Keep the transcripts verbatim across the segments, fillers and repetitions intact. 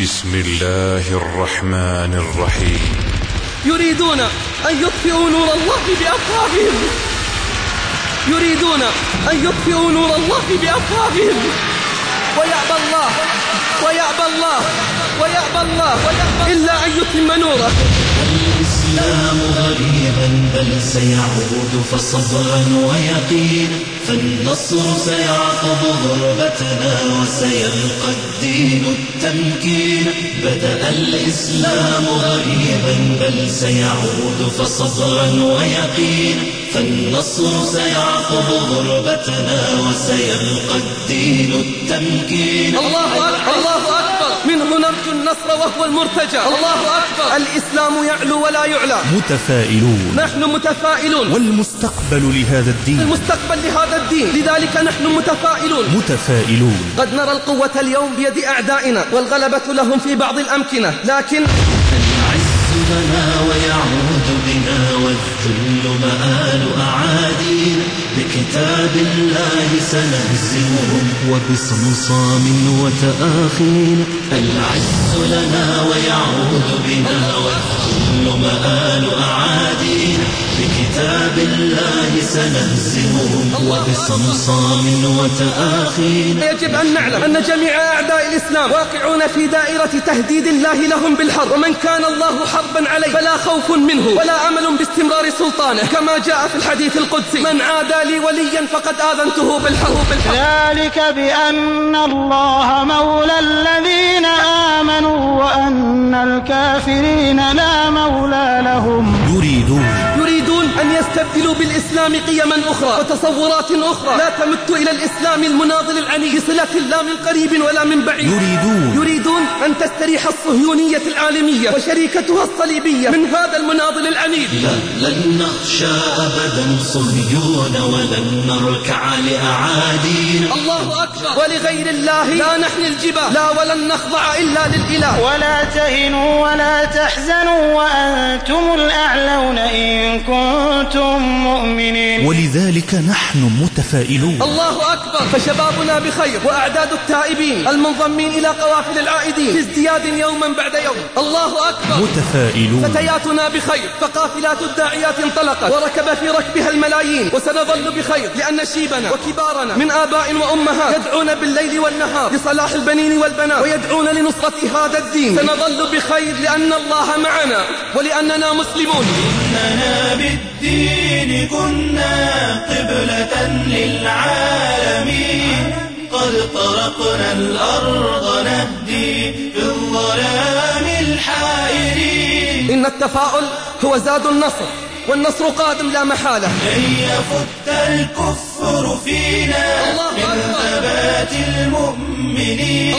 بسم الله الرحمن الرحيم. يريدون أن يطفئوا نور الله بأفواههم يريدون أن يطفئوا نور الله بأفواههم ويأبى الله ويأبى الله ويأبى الله إلا أن يتم نوره. الإسلام غريبا بل سيعود فصبرا ويقينا، فالنصر سيعقب غربتنا وسيلقى الدين التمكين. بدأ الإسلام غريبا بل سيعود فصبرا ويقينا، فالنصر سيعقب غربتنا وسيلقى الدين التمكين. الله أكبر الله أكبر، منه نرجو النصر وهو المرتجى. الله أكبر، الإسلام يعلو ولا يعلى. متفائلون، نحن متفائلون، والمستقبل لهذا الدين، المستقبل لهذا الدين، لذلك نحن متفائلون. متفائلون. قد نرى القوة اليوم بيد أعدائنا والغلبة لهم في بعض الأمكنة، لكن العز لنا ويعود بنا والذل مآل أعادينا. بكتاب الله سنهزمهم وبصمصام وتآخينا. العز لنا ويعود بنا والذل مآل أعادينا. بكتاب الله سنهزمهم وبصمصام وتآخينا. يجب أن نعلم أن جميع أعداء الإسلام واقعون في دائرة تهديد الله لهم بالحرب، ومن كان الله حربا عليه فلا خوف منه ولا أمل باستمرار سلطانه، كما جاء في الحديث القدسي: من عادى لي وليا فقد آذنته بالحرب. ذلك بأن الله مولى الذين آمنوا وأن الكافرين لا مولى لهم. يريدون يريدون أن يستبدلوا بالإسلام قيما أخرى وتصورات أخرى لا تمت إلى الإسلام المناضل العني بصلة لا من قريب ولا من بعيد. يريدون يريدون أن تستريح الصهيونية العالمية وشريكتها الصليبية من هذا المناضل العنيد. لا لن نخشى أبدا صهيون ولن نركع لأعادينا. الله أكبر، ولغير الله لا نحني الجبال، لا ولن نخضع إلا للإله. ولا تهنوا ولا تحزنوا وأنتم الأعلون إن كنتم مؤمنين. ولذلك نحن متفائلون. الله أكبر، فشبابنا بخير وأعداد التائبين المنضمين إلى قوافل العائدين في ازدياد يوما بعد يوم. الله أكبر، متفائلون. فتياتنا بخير فقافلات الداعيات انطلقت وركب في ركبها الملايين، وسنظل بخير لأن شيبنا وكبارنا من آباء وأمهات يدعون بالليل والنهار لصلاح البنين والبنات ويدعون لنصرة هذا الدين. سنظل بخير لأن الله معنا ولأننا مسلمون. إننا بالدين كنا قبلة للعالمين، قد طرقنا الأرض نهدي في الظلام الحائرين. إن التفاؤل هو زاد النصر، والنصر قادم لا محالة. لن يفت الكفر فينا من ثبات المؤمنين،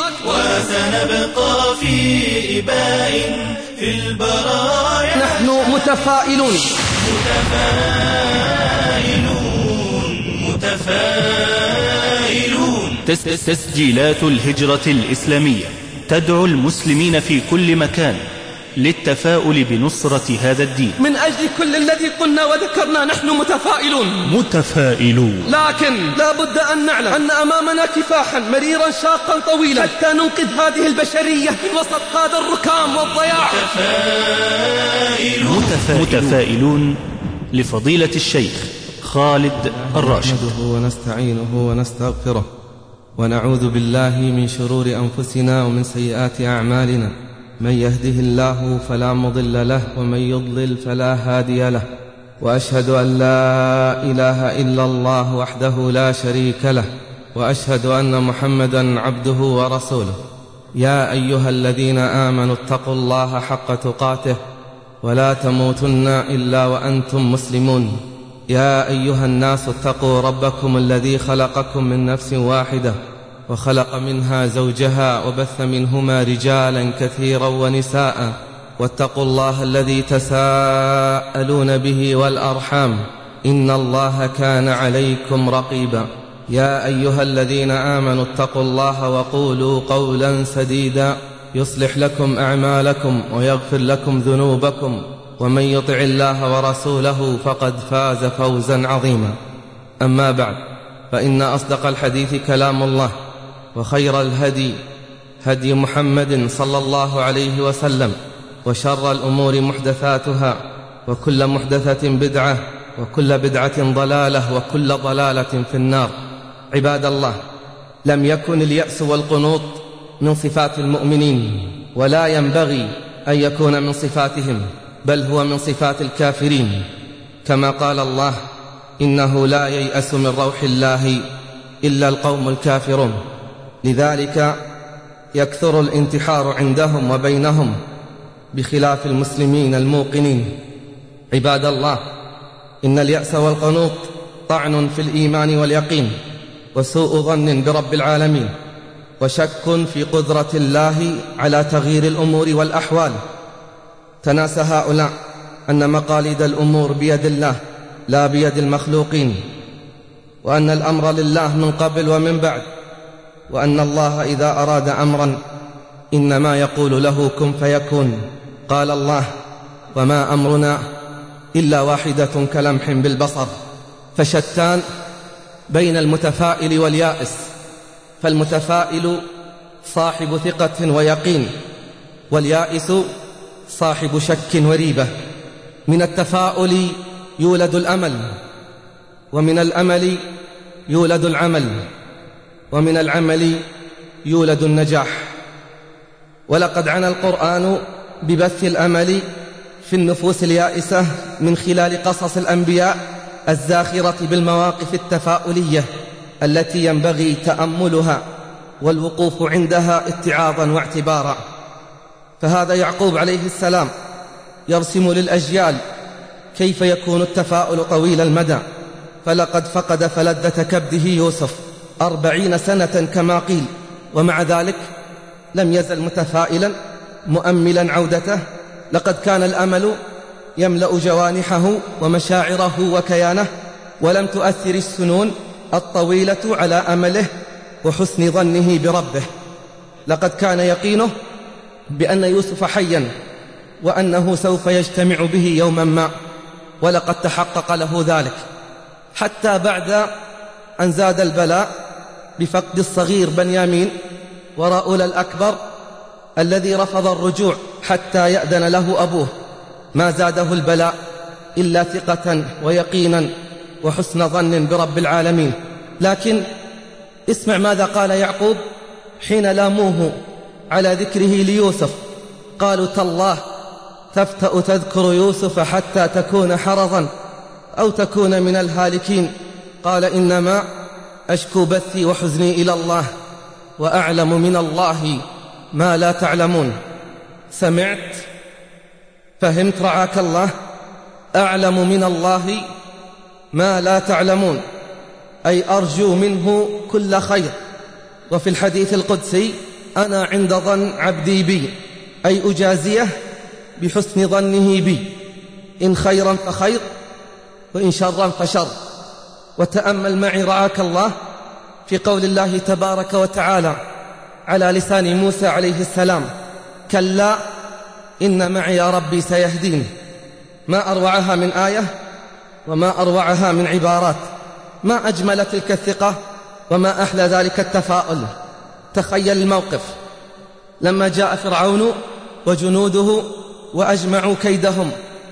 وسنبقى في إباء في البرايا. نحن متفائلون متفائلون متفائلون. تسجيلات الهجرة الإسلامية تدعو المسلمين في كل مكان للتفاؤل بنصرة هذا الدين. من أجل كل الذي قلنا وذكرنا نحن متفائلون متفائلون. لكن لا بد أن نعلم أن أمامنا كفاحا مريرا شاقا طويلا حتى ننقذ هذه البشرية من وسط هذا الركام والضياع. متفائلون. متفائلون. متفائلون لفضيلة الشيخ خالد الراشد. نحمده ونستعينه ونستغفره ونعوذ بالله من شرور أنفسنا ومن سيئات أعمالنا. من يهده الله فلا مضل له ومن يضلل فلا هادي له، وأشهد أن لا إله إلا الله وحده لا شريك له، وأشهد أن محمدا عبده ورسوله. يا أيها الذين آمنوا اتقوا الله حق تقاته ولا تموتن إلا وأنتم مسلمون. يا أيها الناس اتقوا ربكم الذي خلقكم من نفس واحدة وخلق منها زوجها وبث منهما رجالا كثيرا ونساء، واتقوا الله الذي تساءلون به والأرحام إن الله كان عليكم رقيبا. يا أيها الذين آمنوا اتقوا الله وقولوا قولا سديدا يصلح لكم أعمالكم ويغفر لكم ذنوبكم، ومن يطع الله ورسوله فقد فاز فوزا عظيما. أما بعد، فإن أصدق الحديث كلام الله، وخير الهدي هدي محمد صلى الله عليه وسلم، وشر الأمور محدثاتها، وكل محدثة بدعة، وكل بدعة ضلالة، وكل ضلالة في النار. عباد الله، لم يكن اليأس والقنوط من صفات المؤمنين، ولا ينبغي أن يكون من صفاتهم، بل هو من صفات الكافرين، كما قال الله: إنه لا ييأس من روح الله إلا القوم الكافرون. لذلك يكثر الانتحار عندهم وبينهم، بخلاف المسلمين الموقنين. عباد الله، إن اليأس والقنوط طعن في الإيمان واليقين، وسوء ظن برب العالمين، وشك في قدرة الله على تغيير الأمور والأحوال. تناسى هؤلاء أن مقاليد الأمور بيد الله لا بيد المخلوقين، وأن الأمر لله من قبل ومن بعد، وأن الله إذا أراد أمرا إنما يقول له كن فيكون. قال الله: وما أمرنا إلا واحدة كلمح بالبصر. فشتان بين المتفائل واليائس، فالمتفائل صاحب ثقة ويقين، واليائس صاحب شك وريبة. من التفاؤل يولد الأمل، ومن الأمل يولد العمل، ومن العمل يولد النجاح. ولقد عنى القرآن ببث الأمل في النفوس اليائسة من خلال قصص الأنبياء الزاخرة بالمواقف التفاؤلية التي ينبغي تأملها والوقوف عندها اتعاظا واعتبارا. فهذا يعقوب عليه السلام يرسم للأجيال كيف يكون التفاؤل طويل المدى، فلقد فقد فلذة كبده يوسف أربعين سنة كما قيل، ومع ذلك لم يزل متفائلا مؤملا عودته. لقد كان الأمل يملأ جوانحه ومشاعره وكيانه، ولم تؤثر السنون الطويلة على أمله وحسن ظنه بربه. لقد كان يقينه بأن يوسف حيا، وأنه سوف يجتمع به يوما ما، ولقد تحقق له ذلك، حتى بعد أن زاد البلاء بفقد الصغير بنيامين ورؤول الأكبر الذي رفض الرجوع حتى يأذن له أبوه. ما زاده البلاء إلا ثقة ويقينا وحسن ظن برب العالمين. لكن اسمع ماذا قال يعقوب حين لاموه على ذكره ليوسف. قالوا: تالله تفتأ تذكر يوسف حتى تكون حرضا أو تكون من الهالكين. قال: إنما أشكو بثي وحزني إلى الله، وأعلم من الله ما لا تعلمون. سمعت؟ فهمت رعاك الله؟ أعلم من الله ما لا تعلمون، أي أرجو منه كل خير. وفي الحديث القدسي: أنا عند ظن عبدي بي، أي أجازيه بحسن ظنه بي، إن خيرا فخير، وإن شرا فشر. وتأمل معي رعاك الله في قول الله تبارك وتعالى على لسان موسى عليه السلام: كلا إن معي يا ربي سيهدين. ما أروعها من آية، وما أروعها من عبارات، ما أجمل تلك الثقة، وما أحلى ذلك التفاؤل. تخيل الموقف لما جاء فرعون وجنوده وأجمعوا كيدهم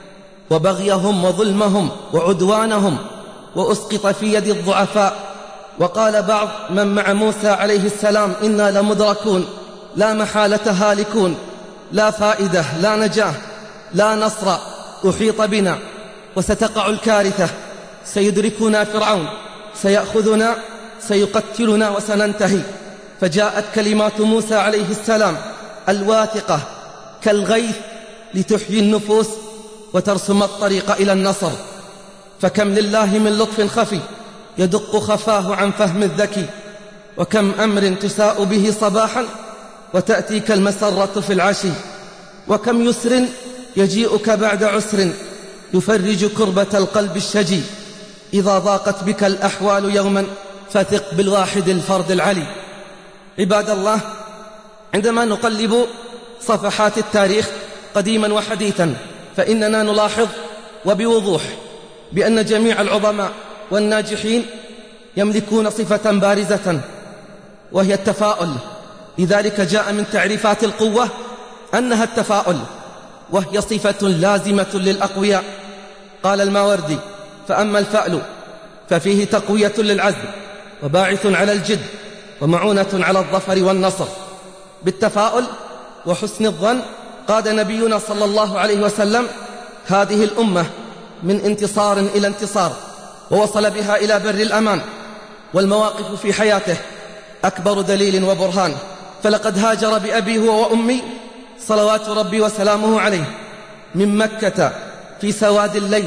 وبغيهم وظلمهم وعدوانهم، وأسقط في يد الضعفاء، وقال بعض من مع موسى عليه السلام: إنا لمدركون، لا محالة هالكون، لا فائدة، لا نجاة، لا نصر، أحيط بنا وستقع الكارثة، سيدركنا فرعون، سيأخذنا، سيقتلنا وسننتهي. فجاءت كلمات موسى عليه السلام الواثقة كالغيث لتحيي النفوس وترسم الطريق إلى النصر. فكم لله من لطف خفي يدق خفاه عن فهم الذكي، وكم أمر تساء به صباحا وتأتيك المسرة في العشي، وكم يسر يجيئك بعد عسر يفرج كربة القلب الشجي. إذا ضاقت بك الأحوال يوما فثق بالواحد الفرد العلي. عباد الله، عندما نقلب صفحات التاريخ قديما وحديثا، فإننا نلاحظ وبوضوح بأن جميع العظماء والناجحين يملكون صفة بارزة، وهي التفاؤل. لذلك جاء من تعريفات القوة أنها التفاؤل، وهي صفة لازمة للأقوياء. قال الماوردي: فأما الفأل ففيه تقوية للعزم وباعث على الجد ومعونة على الظفر والنصر. بالتفاؤل وحسن الظن قاد نبينا صلى الله عليه وسلم هذه الأمة من انتصار إلى انتصار، ووصل بها إلى بر الأمان. والمواقف في حياته أكبر دليل وبرهان، فلقد هاجر بأبي هو وأمي صلوات ربي وسلامه عليه من مكة في سواد الليل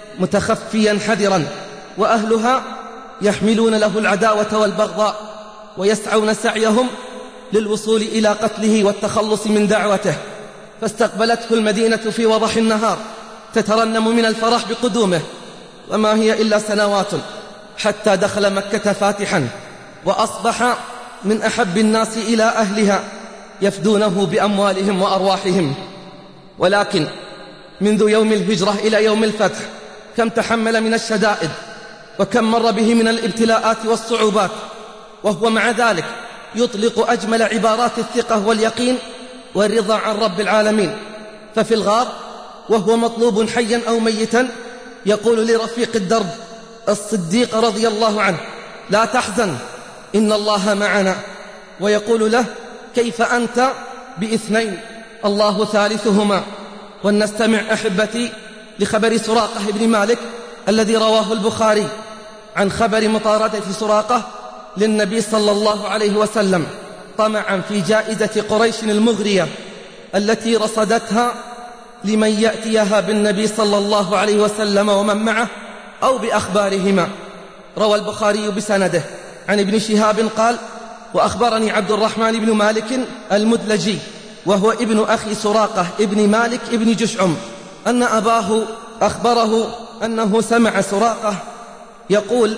متخفيا حذرا، وأهلها يحملون له العداوة والبغضاء ويسعون سعيهم للوصول إلى قتله والتخلص من دعوته. فاستقبلته المدينة في وضح النهار تترنم من الفرح بقدومه، وما هي إلا سنوات حتى دخل مكة فاتحا، وأصبح من أحب الناس إلى أهلها يفدونه بأموالهم وأرواحهم. ولكن منذ يوم الهجرة إلى يوم الفتح كم تحمل من الشدائد، وكم مر به من الابتلاءات والصعوبات، وهو مع ذلك يطلق أجمل عبارات الثقة واليقين والرضا عن رب العالمين. ففي الغار وهو مطلوب حيا أو ميتا يقول لرفيق الدرب الصديق رضي الله عنه: لا تحزن إن الله معنا. ويقول له: كيف أنت بإثنين الله ثالثهما. ولنستمع أحبتي لخبر سراقة بن مالك الذي رواه البخاري عن خبر مطاردة سراقة للنبي صلى الله عليه وسلم طمعا في جائزة قريش المغرية التي رصدتها لمن يأتيها بالنبي صلى الله عليه وسلم ومن معه أو بأخبارهما. روى البخاري بسنده عن ابن شهاب قال: وأخبرني عبد الرحمن بن مالك المدلجي وهو ابن أخي سراقة ابن مالك ابن جشعم أن أباه أخبره أنه سمع سراقة يقول: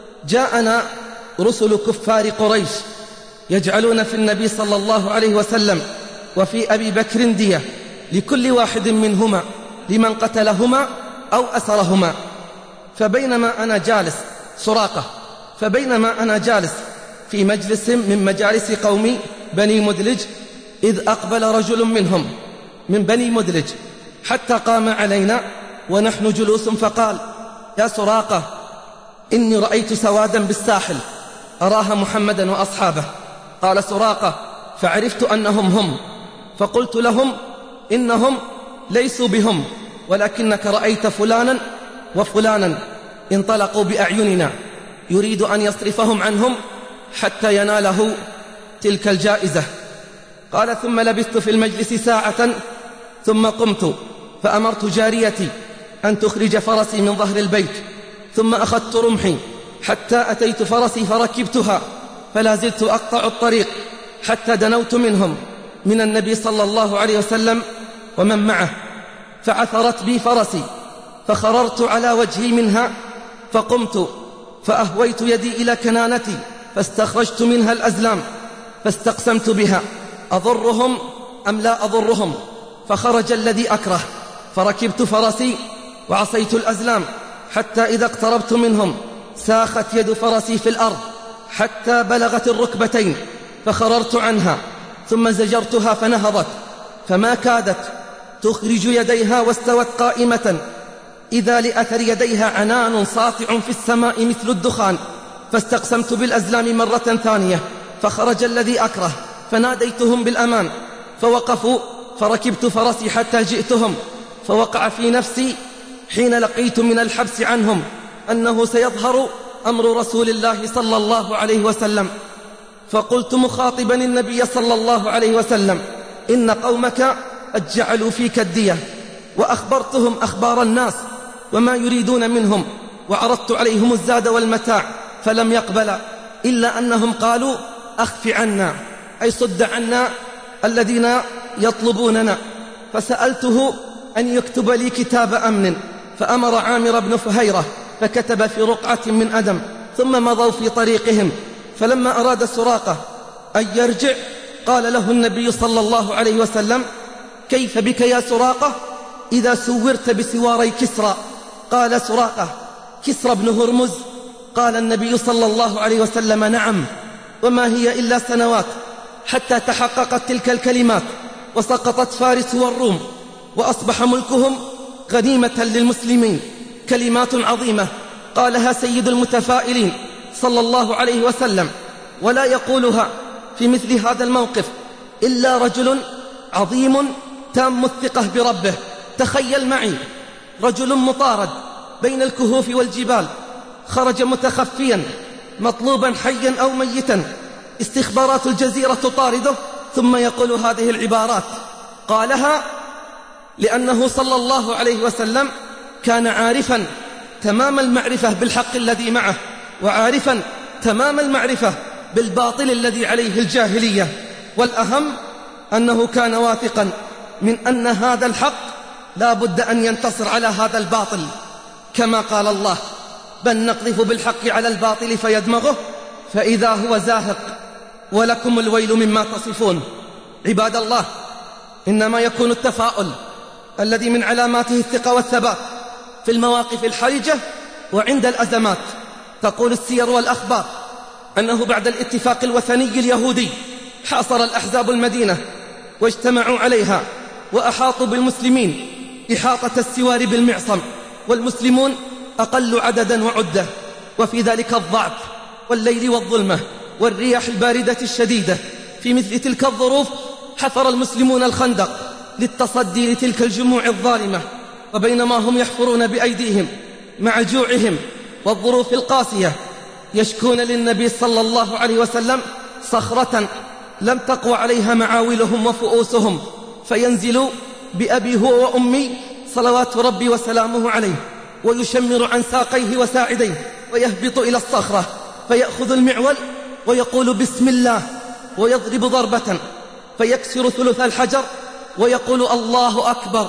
جاءنا رسل كفار قريش يجعلون في النبي صلى الله عليه وسلم وفي أبي بكر دية لكل واحد منهما لمن قتلهما أو أسرهما. فبينما أنا جالس سراقة فبينما أنا جالس في مجلس من مجالس قومي بني مدلج إذ أقبل رجل منهم من بني مدلج حتى قام علينا ونحن جلوس فقال: يا سراقة، إني رأيت سوادا بالساحل أراها محمدا وأصحابه. قال سراقة: فعرفت أنهم هم، فقلت لهم: إنهم ليسوا بهم، ولكنك رأيت فلانا وفلانا انطلقوا بأعيننا يريد أن يصرفهم عنهم حتى يناله تلك الجائزة. قال: ثم لبثت في المجلس ساعة ثم قمت فأمرت جاريتي أن تخرج فرسي من ظهر البيت، ثم أخذت رمحي حتى أتيت فرسي فركبتها، فلا زلت أقطع الطريق حتى دنوت منهم من النبي صلى الله عليه وسلم ومن معه، فعثرت بي فرسي فخررت على وجهي منها، فقمت فأهويت يدي إلى كنانتي فاستخرجت منها الأزلام فاستقسمت بها أضرهم أم لا أضرهم، فخرج الذي أكره، فركبت فرسي وعصيت الأزلام حتى إذا اقتربت منهم ساخت يد فرسي في الأرض حتى بلغت الركبتين، فخررت عنها ثم زجرتها فنهضت، فما كادت تخرج يديها واستوت قائمة إذا لأثر يديها عنان ساطع في السماء مثل الدخان، فاستقسمت بالأزلام مرة ثانية، فخرج الذي أكره فناديتهم بالأمان، فوقفوا فركبت فرسي حتى جئتهم، فوقع في نفسي حين لقيت من الحبس عنهم أنه سيظهر أمر رسول الله صلى الله عليه وسلم، فقلت مخاطبا النبي صلى الله عليه وسلم: إن قومك قد جعلوا فيك الدية. وأخبرتهم أخبار الناس وما يريدون منهم، وعرضت عليهم الزاد والمتاع فلم يقبل، إلا أنهم قالوا: أخف عنا، أي صد عنا الذين يطلبوننا. فسألته أن يكتب لي كتاب أمن، فأمر عامر بن فهيرة فكتب في رقعة من أدم، ثم مضوا في طريقهم. فلما أراد سراقة أن يرجع قال له النبي صلى الله عليه وسلم: كيف بك يا سراقة إذا سورت بسواري كسرى؟ قال سراقة: كسرى بن هرمز؟ قال النبي صلى الله عليه وسلم: نعم، وما هي إلا سنوات حتى تحققت تلك الكلمات وسقطت فارس والروم وأصبح ملكهم غنيمة للمسلمين. كلمات عظيمة قالها سيد المتفائلين صلى الله عليه وسلم، ولا يقولها في مثل هذا الموقف إلا رجل عظيم تام الثقة بربه. تخيل معي رجل مطارد بين الكهوف والجبال، خرج متخفيا مطلوبا حيا أو ميتا، استخبارات الجزيرة تطارده، ثم يقول هذه العبارات. قالها لأنه صلى الله عليه وسلم كان عارفا تمام المعرفة بالحق الذي معه، وعارفا تمام المعرفة بالباطل الذي عليه الجاهلية، والأهم أنه كان واثقا من أن هذا الحق لا بد أن ينتصر على هذا الباطل، كما قال الله: بل نقذف بالحق على الباطل فيدمغه فإذا هو زاهق ولكم الويل مما تصفون. عباد الله، إنما يكون التفاؤل الذي من علاماته الثقة والثبات في المواقف الحرجة وعند الأزمات. تقول السير والأخبار أنه بعد الاتفاق الوثني اليهودي حاصر الأحزاب المدينة واجتمعوا عليها وأحاطوا بالمسلمين إحاطة السوار بالمعصم، والمسلمون أقل عددا وعدة، وفي ذلك الضعف والليل والظلمة والرياح الباردة الشديدة. في مثل تلك الظروف حفر المسلمون الخندق للتصدي لتلك الجموع الظالمة، وبينما هم يحفرون بأيديهم مع جوعهم والظروف القاسية يشكون للنبي صلى الله عليه وسلم صخرة لم تقوى عليها معاولهم وفؤوسهم، فينزل بأبي هو وأمي صلوات ربي وسلامه عليه، ويشمر عن ساقيه وساعديه ويهبط إلى الصخرة فيأخذ المعول ويقول بسم الله ويضرب ضربة فيكسر ثلث الحجر ويقول الله أكبر،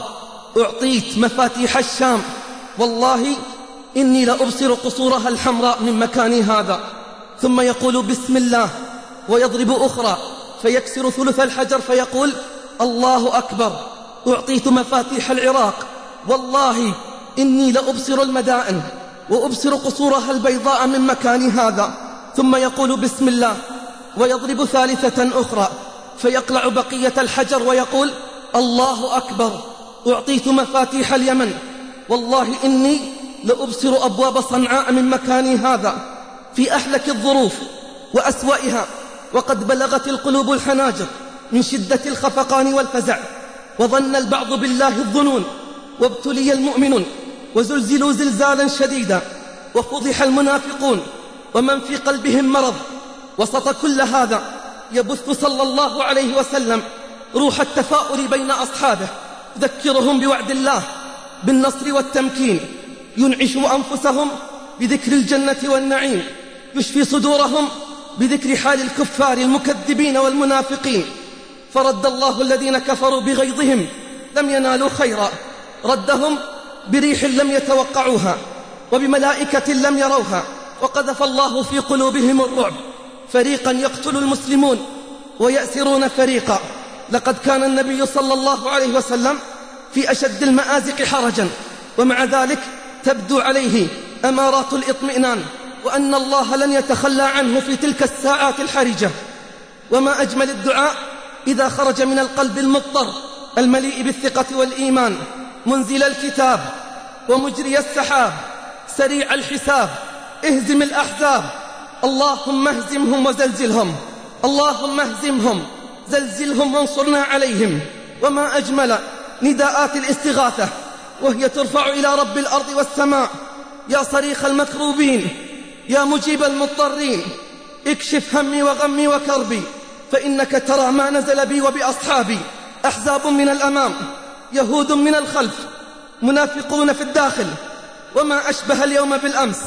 أعطيت مفاتيح الشام، والله إني لأبصر قصورها الحمراء من مكاني هذا. ثم يقول بسم الله ويضرب أخرى فيكسر ثلث الحجر فيقول الله أكبر، أعطيت مفاتيح العراق، والله إني لأبصر المدائن وأبصر قصورها البيضاء من مكاني هذا. ثم يقول بسم الله ويضرب ثالثة أخرى فيقلع بقية الحجر ويقول الله أكبر، أعطيت مفاتيح اليمن، والله إني لأبصر أبواب صنعاء من مكاني هذا. في أحلك الظروف وأسوأها، وقد بلغت القلوب الحناجر من شدة الخفقان والفزع، وظن البعض بالله الظنون، وابتلي المؤمنون وزلزلوا زلزالا شديدا، وفضح المنافقون ومن في قلبهم مرض. وسط كل هذا يبث صلى الله عليه وسلم روح التفاؤل بين أصحابه، يذكرهم بوعد الله بالنصر والتمكين، ينعش أنفسهم بذكر الجنة والنعيم، يشفي صدورهم بذكر حال الكفار المكذبين والمنافقين. فرد الله الذين كفروا بغيظهم لم ينالوا خيرا، ردهم بريح لم يتوقعوها وبملائكة لم يروها، وقذف الله في قلوبهم الرعب، فريقا يقتل المسلمون ويأسرون فريقا. لقد كان النبي صلى الله عليه وسلم في أشد المآزق حرجا، ومع ذلك تبدو عليه أمارات الإطمئنان، وأن الله لن يتخلى عنه في تلك الساعات الحرجة. وما أجمل الدعاء إذا خرج من القلب المضطر المليء بالثقة والإيمان: منزل الكتاب ومجري السحاب سريع الحساب اهزم الأحزاب، اللهم اهزمهم وزلزلهم، اللهم اهزمهم زلزلهم وانصرنا عليهم. وما أجمل نداءات الاستغاثة وهي ترفع إلى رب الأرض والسماء: يا صريخ المكروبين، يا مجيب المضطرين، اكشف همي وغمي وكربي، فإنك ترى ما نزل بي وبأصحابي، أحزاب من الأمام، يهود من الخلف، منافقون في الداخل. وما أشبه اليوم بالأمس،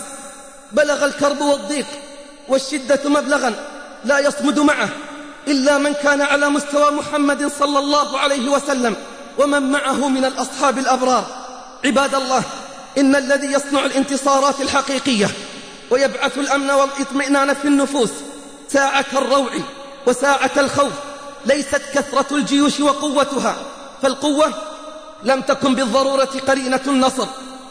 بلغ الكرب والضيق والشدة مبلغا لا يصمد معه إلا من كان على مستوى محمد صلى الله عليه وسلم ومن معه من الأصحاب الأبرار. عباد الله، إن الذي يصنع الانتصارات الحقيقية ويبعث الأمن والإطمئنان في النفوس ساعة الروع وساعة الخوف ليست كثرة الجيوش وقوتها، فالقوة لم تكن بالضرورة قرينة النصر،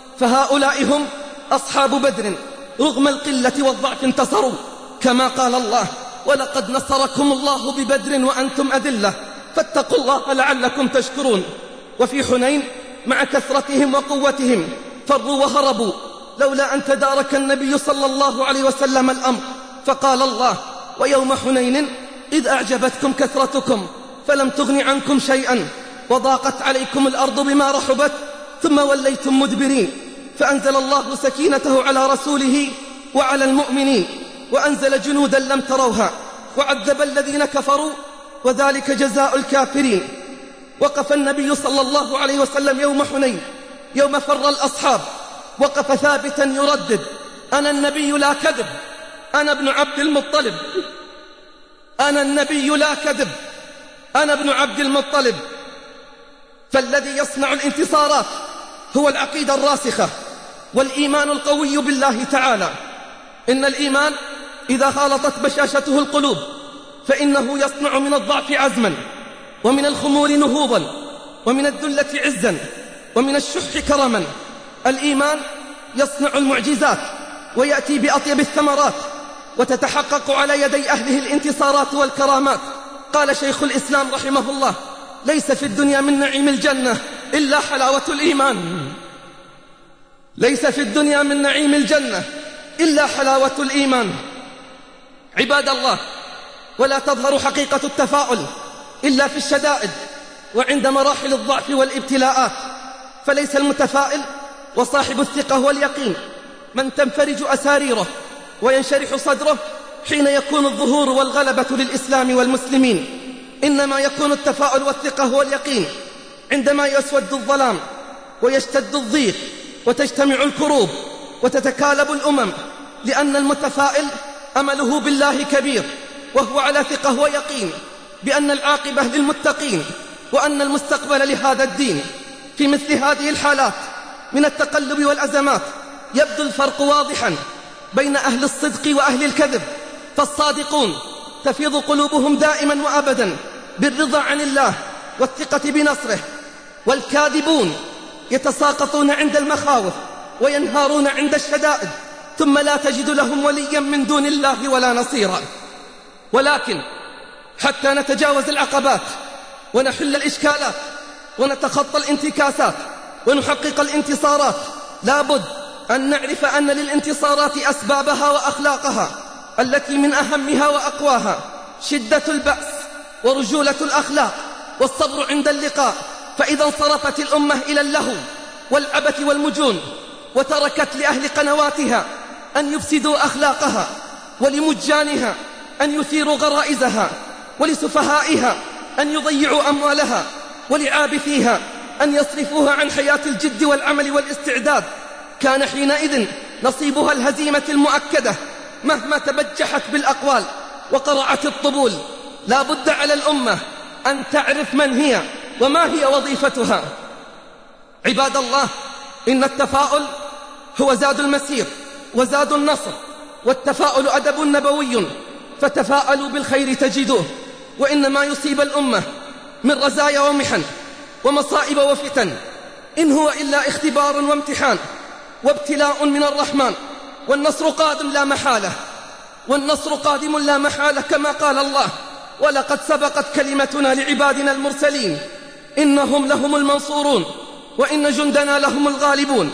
فهؤلاء هم أصحاب بدر، رغم القلة والضعف انتصروا، كما قال الله: ولقد نصركم الله ببدر وأنتم أذلة فاتقوا الله لعلكم تشكرون. وفي حنين مع كثرتهم وقوتهم فروا وهربوا لولا أن تدارك النبي صلى الله عليه وسلم الأمر، فقال الله: ويوم حنين إذ أعجبتكم كثرتكم فلم تغن عنكم شيئا وضاقت عليكم الأرض بما رحبت ثم وليتم مدبرين، فأنزل الله سكينته على رسوله وعلى المؤمنين وأنزل جنودا لم تروها وعذب الذين كفروا وذلك جزاء الكافرين. وقف النبي صلى الله عليه وسلم يوم حنين يوم فر الأصحاب، وقف ثابتا يردد: أنا النبي لا كذب، أنا ابن عبد المطلب، أنا النبي لا كذب، أنا ابن عبد المطلب. فالذي يصنع الانتصارات هو العقيدة الراسخة والإيمان القوي بالله تعالى. إن الإيمان إذا خالطت بشاشته القلوب فإنه يصنع من الضعف عزما، ومن الخمول نهوضا، ومن الذلة عزا، ومن الشح كرما. الإيمان يصنع المعجزات ويأتي بأطيب الثمرات، وتتحقق على يدي أهله الانتصارات والكرامات. قال شيخ الإسلام رحمه الله: ليس في الدنيا من نعيم الجنة إلا حلاوة الإيمان. ليس في الدنيا من نعيم الجنة إلا حلاوة الإيمان. عباد الله، ولا تظهر حقيقة التفاؤل إلا في الشدائد وعند مراحل الضعف والابتلاءات. فليس المتفائل وصاحب الثقة واليقين من تنفرج أساريره وينشرح صدره حين يكون الظهور والغلبة للإسلام والمسلمين. إنما يكون التفاؤل والثقة واليقين عندما يسود الظلام ويشتد الضيق وتجتمع الكروب وتتكالب الأمم، لأن المتفائل أمله بالله كبير، وهو على ثقة ويقين بأن العاقبة للمتقين وأن المستقبل لهذا الدين. في مثل هذه الحالات من التقلب والأزمات يبدو الفرق واضحا بين أهل الصدق وأهل الكذب. فالصادقون تفيض قلوبهم دائما وأبدا بالرضا عن الله والثقة بنصره، والكاذبون يتساقطون عند المخاوف وينهارون عند الشدائد، ثم لا تجد لهم وليا من دون الله ولا نصيرا. ولكن حتى نتجاوز العقبات ونحل الإشكالات ونتخطى الانتكاسات ونحقق الانتصارات، لابد أن نعرف أن للانتصارات أسبابها وأخلاقها، التي من أهمها وأقواها شدة البأس ورجولة الأخلاق والصبر عند اللقاء. فإذا انصرفت الأمة إلى اللهو والعبث والمجون وتركت لأهل قنواتها أن يفسدوا أخلاقها، ولمجانها أن يثيروا غرائزها، ولسفهائها أن يضيعوا أموالها، ولعابثيها أن يصرفوها عن حياة الجد والعمل والاستعداد، كان حينئذ نصيبها الهزيمة المؤكدة مهما تبجحت بالأقوال وقرعت الطبول. لا بد على الأمة أن تعرف من هي وما هي وظيفتها. عباد الله، إن التفاؤل هو زاد المسير وزاد النصر، والتفاؤل أدب نبوي، فتفاءلوا بالخير تجدوه. وإنما يصيب الأمة من رزايا ومحن ومصائب وفتن إن هو إلا اختبار وامتحان وابتلاء من الرحمن، والنصر قادم لا محالة، والنصر قادم لا محالة كما قال الله: ولقد سبقت كلمتنا لعبادنا المرسلين إنهم لهم المنصورون وإن جندنا لهم الغالبون.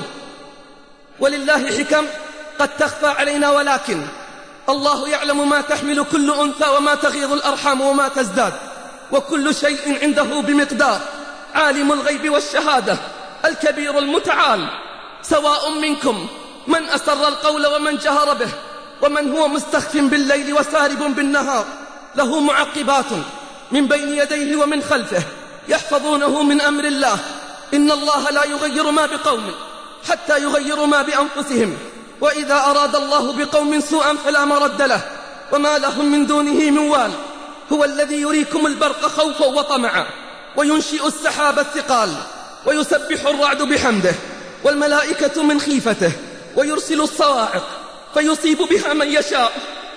ولله حكم قد تخفى علينا، ولكن الله يعلم ما تحمل كل أنثى وما تغيض الأرحام وما تزداد، وكل شيء عنده بمقدار. عالم الغيب والشهادة الكبير المتعال، سواء منكم من أسر القول ومن جهر به، ومن هو مستخف بالليل وسارب بالنهار، له معقبات من بين يديه ومن خلفه يحفظونه من أمر الله. إن الله لا يغير ما بقوم حتى يغيروا ما بأنفسهم، وإذا أراد الله بقوم سوءا فلا مرد له وما لهم من دونه من وال. هو الذي يريكم البرق خوفا وطمعا وينشئ السحاب الثقال، ويسبح الرعد بحمده والملائكة من خيفته، ويرسل الصواعق فيصيب بها من يشاء،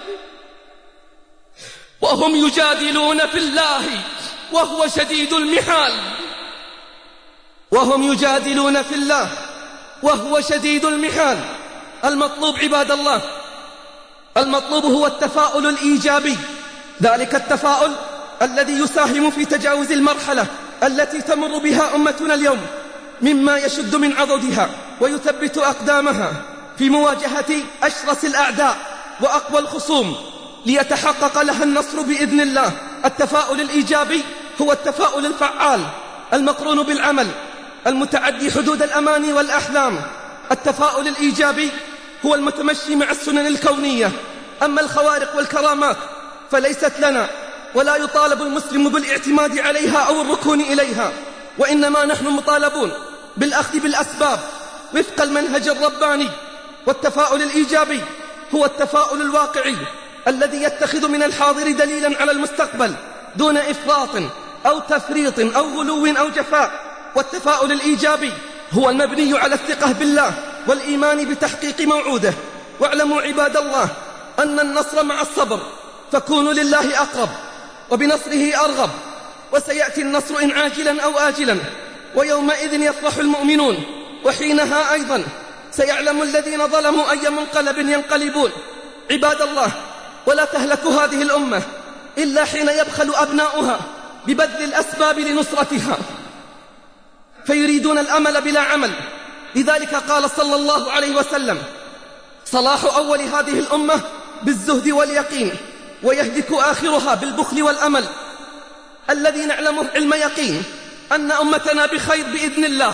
وهم يجادلون في الله وهو شديد المحال. وهم يجادلون في الله وهو شديد المحال. المطلوب عباد الله، المطلوب هو التفاؤل الإيجابي ذلك التفاؤل الذي يساهم في تجاوز المرحلة التي تمر بها أمتنا اليوم مما يشد من عضدها ويثبت أقدامها في مواجهة أشرس الأعداء وأقوى الخصوم ليتحقق لها النصر بإذن الله. التفاؤل الإيجابي هو التفاؤل الفعال المقرون بالعمل المتعدي حدود الأماني والأحلام. التفاؤل الإيجابي هو المتمشي مع السنن الكونية. أما الخوارق والكرامات فليست لنا، ولا يطالب المسلم بالاعتماد عليها أو الركون إليها، وإنما نحن مطالبون بالأخذ بالأسباب وفق المنهج الرباني. والتفاؤل الإيجابي هو التفاؤل الواقعي الذي يتخذ من الحاضر دليلا على المستقبل دون إفراط أو تفريط أو غلو أو جفاء. والتفاؤل الإيجابي هو المبني على الثقة بالله والإيمان بتحقيق موعوده. واعلموا عباد الله أن النصر مع الصبر، فكونوا لله أقرب وبنصره أرغب، وسيأتي النصر إن عاجلا أو آجلا، ويومئذ يفرح المؤمنون، وحينها أيضا سيعلم الذين ظلموا أي منقلب ينقلبون. عباد الله، ولا تهلك هذه الأمة إلا حين يبخل أبناؤها ببذل الأسباب لنصرتها، فيريدون الأمل بلا عمل. لذلك قال صلى الله عليه وسلم: صلاح أول هذه الأمة بالزهد واليقين، ويهلك آخرها بالبخل والأمل. الذي نعلمه علم يقين أن أمتنا بخير بإذن الله،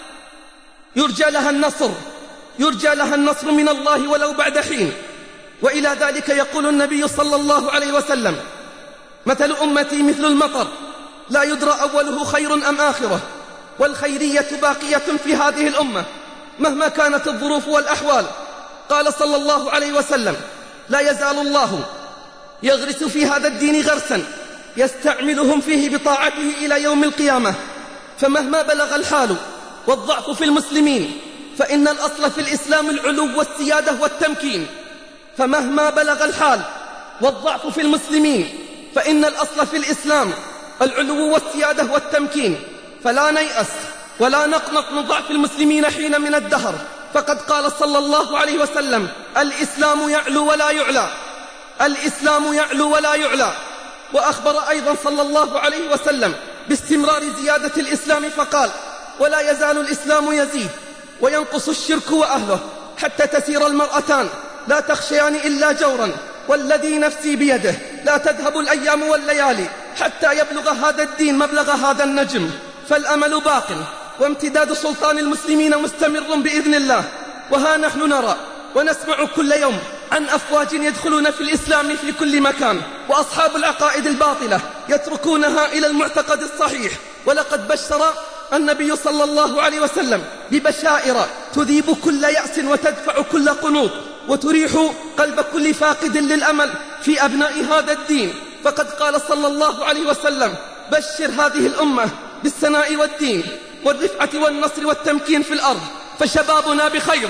يرجى لها النصر، يرجى لها النصر من الله ولو بعد حين. وإلى ذلك يقول النبي صلى الله عليه وسلم: مثل أمتي مثل المطر، لا يدرى أوله خير أم آخره، والخيرية باقية في هذه الأمة مهما كانت الظروف والأحوال. قال صلى الله عليه وسلم: لا يزال الله يغرس في هذا الدين غرسا يستعملهم فيه بطاعته إلى يوم القيامة. فمهما بلغ الحال والضعف في المسلمين فإن الأصل في الإسلام العلو والسيادة والتمكين. فمهما بلغ الحال والضعف في المسلمين فإن الأصل في الإسلام العلو والسيادة والتمكين. فلا نيأس ولا نقنط من ضعف المسلمين حين من الدهر، فقد قال صلى الله عليه وسلم: الإسلام يعلو ولا يعلى، الإسلام يعلو ولا يعلى. وأخبر أيضا صلى الله عليه وسلم باستمرار زيادة الإسلام فقال: ولا يزال الإسلام يزيد وينقص الشرك وأهله حتى تسير المرأتان لا تخشيان إلا جورا، والذي نفسي بيده لا تذهب الأيام والليالي حتى يبلغ هذا الدين مبلغ هذا النجم. فالأمل باق وامتداد سلطان المسلمين مستمر بإذن الله. وها نحن نرى ونسمع كل يوم عن أفواج يدخلون في الإسلام في كل مكان، وأصحاب العقائد الباطلة يتركونها إلى المعتقد الصحيح. ولقد بشر النبي صلى الله عليه وسلم ببشائر تذيب كل يأس وتدفع كل قنوط وتريح قلب كل فاقد للأمل في أبناء هذا الدين. فقد قال صلى الله عليه وسلم: بشر هذه الأمة بالسناء والدين والرفعة والنصر والتمكين في الأرض، فشبابنا بخير،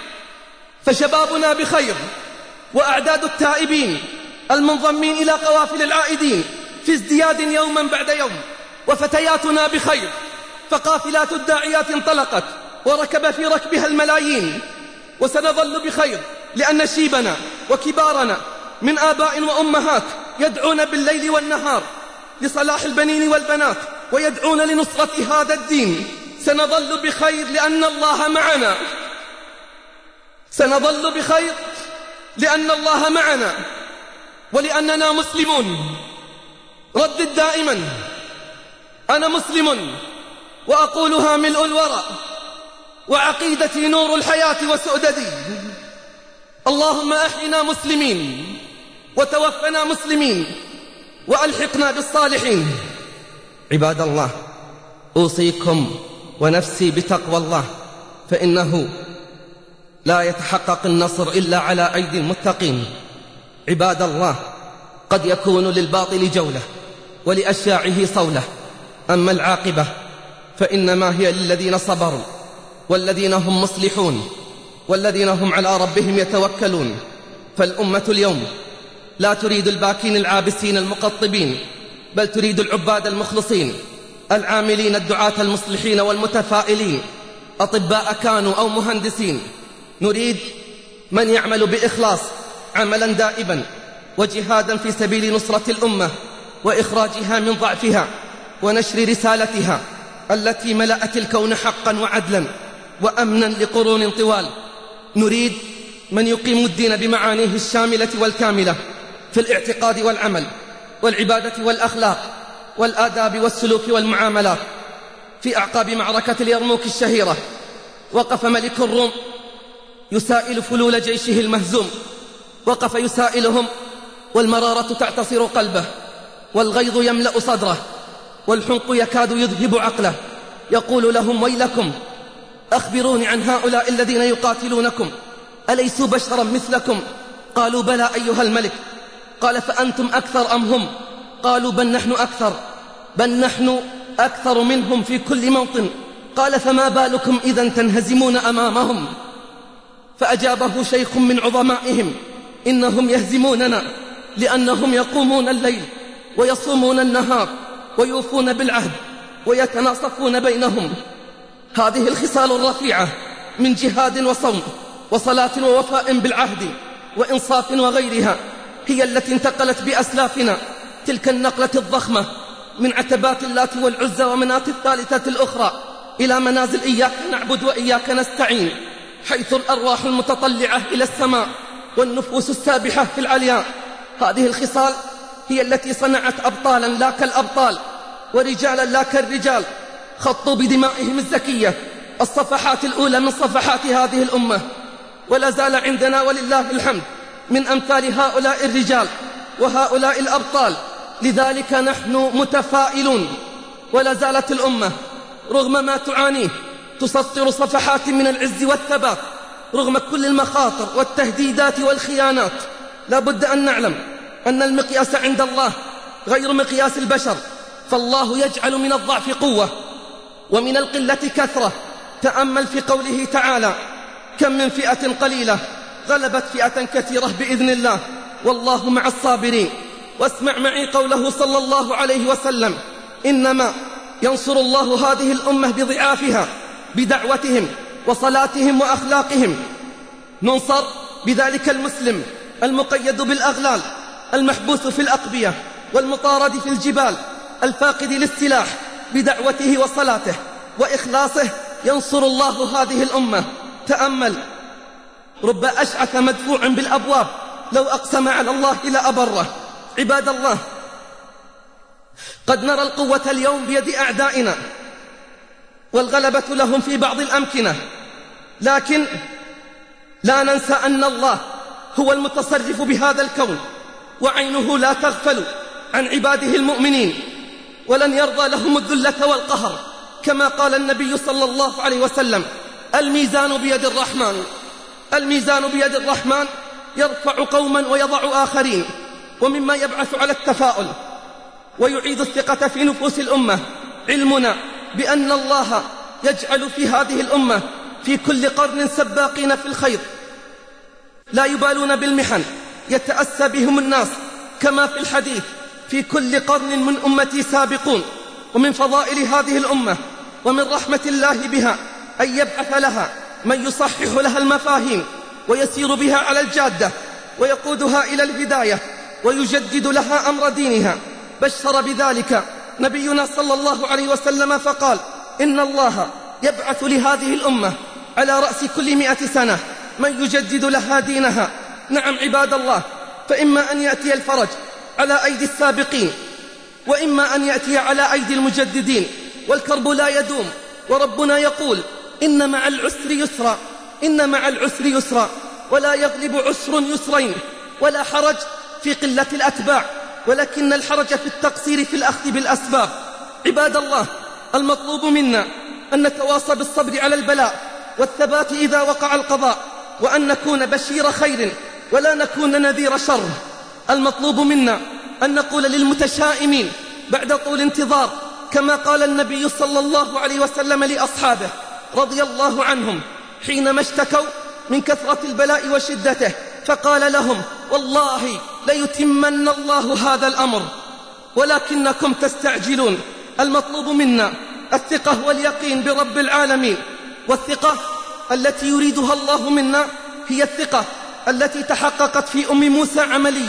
فشبابنا بخير، وأعداد التائبين المنضمين إلى قوافل العائدين في ازدياد يوما بعد يوم، وفتياتنا بخير، فقافلات الداعيات انطلقت وركب في ركبها الملايين. وسنظل بخير لأن شيبنا وكبارنا من آباء وأمهات يدعون بالليل والنهار لصلاح البنين والبنات ويدعون لنصرة هذا الدين. سنظل بخير لأن الله معنا، سنظل بخير لأن الله معنا ولأننا مسلمون. ردد دائما: أنا مسلم، وأقولها ملء الورى، وعقيدتي نور الحياة وسؤددي. اللهم أحينا مسلمين وتوفنا مسلمين وألحقنا بالصالحين. عباد الله، أوصيكم ونفسي بتقوى الله، فإنه لا يتحقق النصر إلا على أيدي المتقين. عباد الله، قد يكون للباطل جولة ولأشياعه صولة، أما العاقبة فإنما هي للذين صبروا والذين هم مصلحون والذين هم على ربهم يتوكلون. فالأمة اليوم لا تريد الباكين العابسين المقطبين، بل تريد العباد المخلصين العاملين الدعاة المصلحين والمتفائلين، أطباء كانوا أو مهندسين. نريد من يعمل بإخلاص عملا دائبا وجهادا في سبيل نصرة الأمة وإخراجها من ضعفها ونشر رسالتها التي ملأت الكون حقا وعدلا وأمنا لقرون طوال. نريد من يقيم الدين بمعانيه الشاملة والكاملة في الاعتقاد والعمل والعبادة والأخلاق والآداب والسلوك والمعاملات. في أعقاب معركة اليرموك الشهيرة وقف ملك الروم يسائل فلول جيشه المهزوم، وقف يسائلهم والمرارة تعتصر قلبه والغيظ يملأ صدره والحنق يكاد يذهب عقله. يقول لهم: ويلكم، أخبروني عن هؤلاء الذين يقاتلونكم، أليسوا بشرا مثلكم؟ قالوا: بلى أيها الملك. قال: فأنتم أكثر أم هم؟ قالوا: بل نحن أكثر، بل نحن أكثر منهم في كل موطن. قال: فما بالكم إذا تنهزمون أمامهم؟ فأجابه شيخ من عظمائهم: إنهم يهزموننا لأنهم يقومون الليل ويصومون النهار ويوفون بالعهد ويتناصفون بينهم. هذه الخصال الرفيعة من جهاد وصوم وصلاة ووفاء بالعهد وإنصاف وغيرها هي التي انتقلت بأسلافنا تلك النقلة الضخمة من عتبات اللات والعزى ومناة الثالثة الأخرى إلى منازل إياك نعبد وإياك نستعين، حيث الأرواح المتطلعة إلى السماء والنفوس السابحة في العلياء. هذه الخصال هي التي صنعت أبطالا لا كالأبطال ورجالا لا كالرجال، خطوا بدمائهم الزكية الصفحات الأولى من صفحات هذه الأمة. ولا زال عندنا ولله الحمد من أمثال هؤلاء الرجال وهؤلاء الأبطال، لذلك نحن متفائلون. ولا زالت الأمة رغم ما تعانيه تسطر صفحات من العز والثبات رغم كل المخاطر والتهديدات والخيانات. لا بد أن نعلم أن المقياس عند الله غير مقياس البشر، فالله يجعل من الضعف قوة ومن القلة كثرة. تأمل في قوله تعالى: كم من فئة قليلة غلبت فئة كثيرة بإذن الله والله مع الصابرين. واسمع معي قوله صلى الله عليه وسلم: إنما ينصر الله هذه الأمة بضعافها، بدعوتهم وصلاتهم وأخلاقهم. ننصر بذلك المسلم المقيد بالأغلال، المحبوس في الأقبية والمطارد في الجبال، الفاقد للسلاح، بدعوته وصلاته وإخلاصه ينصر الله هذه الأمة. تأمل: رب أشعث مدفوع بالأبواب لو أقسم على الله لأبره. عباد الله، قد نرى القوة اليوم بيد أعدائنا والغلبة لهم في بعض الأمكنة، لكن لا ننسى أن الله هو المتصرف بهذا الكون، وعينه لا تغفل عن عباده المؤمنين، ولن يرضى لهم الذلة والقهر، كما قال النبي صلى الله عليه وسلم: الميزان بيد الرحمن، الميزان بيد الرحمن يرفع قوما ويضع آخرين. ومما يبعث على التفاؤل ويعيد الثقة في نفوس الأمة علمنا بأن الله يجعل في هذه الأمة في كل قرن سباقين في الخير لا يبالون بالمحن، يتأسى بهم الناس، كما في الحديث: في كل قرن من أمتي سابقون. ومن فضائل هذه الأمة ومن رحمة الله بها أن يبعث لها من يصحح لها المفاهيم ويسير بها على الجادة ويقودها إلى الهداية ويجدد لها أمر دينها. بشر بذلك نبينا صلى الله عليه وسلم فقال: إن الله يبعث لهذه الأمة على رأس كل مئة سنة من يجدد لها دينها. نعم عباد الله، فإما أن يأتي الفرج على أيدي السابقين، وإما أن يأتي على أيدي المجددين، والكرب لا يدوم. وربنا يقول: إن مع العسر يسرا، إن مع العسر يسرا، ولا يغلب عسر يسرين، ولا حرج في قلة الأتباع، ولكن الحرج في التقصير في الأخذ بالأسباب. عباد الله، المطلوب منا أن نتواصى بالصبر على البلاء والثبات إذا وقع القضاء، وأن نكون بشير خير ولا نكون نذير شر. المطلوب منا أن نقول للمتشائمين بعد طول انتظار كما قال النبي صلى الله عليه وسلم لأصحابه رضي الله عنهم حينما اشتكوا من كثرة البلاء وشدته، فقال لهم: والله ليتمن الله هذا الأمر ولكنكم تستعجلون. المطلوب منا الثقة واليقين برب العالمين، والثقة التي يريدها الله منا هي الثقة التي تحققت في أم موسى عمليا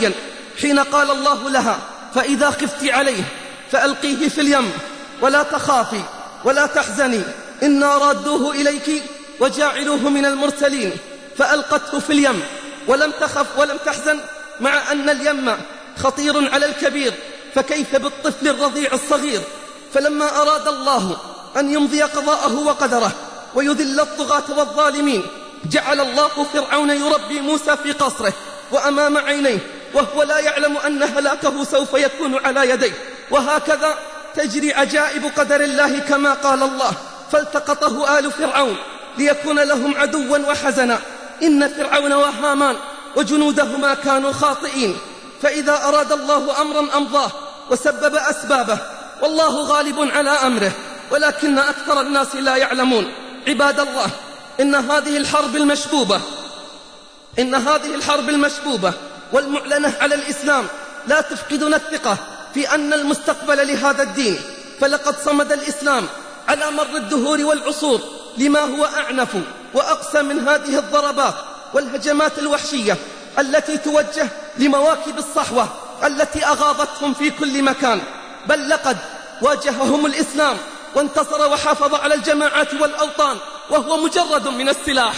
حين قال الله لها: فإذا خفت عليه فألقيه في اليم ولا تخافي ولا تحزني إنا رادوه إليك وجاعلوه من المرسلين. فألقته في اليم ولم تخف ولم تحزن، مع أن اليم خطير على الكبير، فكيف بالطفل الرضيع الصغير؟ فلما أراد الله أن يمضي قضاءه وقدره ويذل الطغاة والظالمين، جعل الله فرعون يربي موسى في قصره وأمام عينيه، وهو لا يعلم أن هلاكه سوف يكون على يديه. وهكذا تجري عجائب قدر الله كما قال الله: فالتقطه آل فرعون ليكون لهم عدوا وحزنا إن فرعون وهامان وجنودهما كانوا خاطئين. فإذا أراد الله أمرا أمضاه وسبب أسبابه، والله غالب على أمره، ولكن أكثر الناس لا يعلمون. عباد الله، إن هذه الحرب المشبوبة إن هذه الحرب المشبوبة والمعلنة على الإسلام لا تفقدنا الثقة في أن المستقبل لهذا الدين، فلقد صمد الإسلام على مر الدهور والعصور لما هو أعنف وأقسى من هذه الضربات والهجمات الوحشية التي توجه لمواكب الصحوة التي أغاضتهم في كل مكان. بل لقد واجههم الإسلام وانتصر وحافظ على الجماعات والأوطان وهو مجرد من السلاح.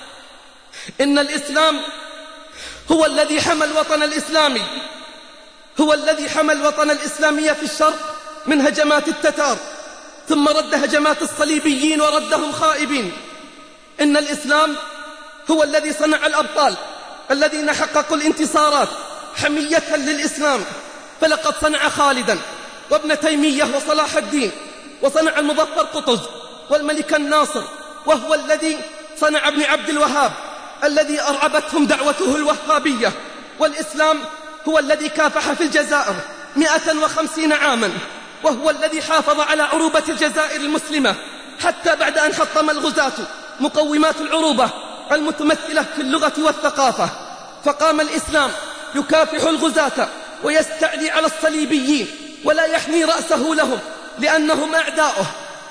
إن الإسلام هو الذي حمى الوطن الإسلامي هو الذي حمى الوطن الإسلامي في الشرق من هجمات التتار، ثم رد هجمات الصليبيين وردهم خائبين. إن الإسلام هو الذي صنع الأبطال الذين حققوا الانتصارات حمية للإسلام، فلقد صنع خالدا وابن تيمية وصلاح الدين، وصنع المظفر قطز والملك الناصر، وهو الذي صنع ابن عبد الوهاب الذي أرعبتهم دعوته الوهابية. والإسلام هو الذي كافح في الجزائر مئة وخمسين عاما، وهو الذي حافظ على عروبة الجزائر المسلمة حتى بعد أن حطم الغزاة مقومات العروبة المتمثلة في اللغة والثقافة. فقام الإسلام يكافح الغزاة ويستعلي على الصليبيين ولا يحني رأسه لهم لأنهم أعداؤه.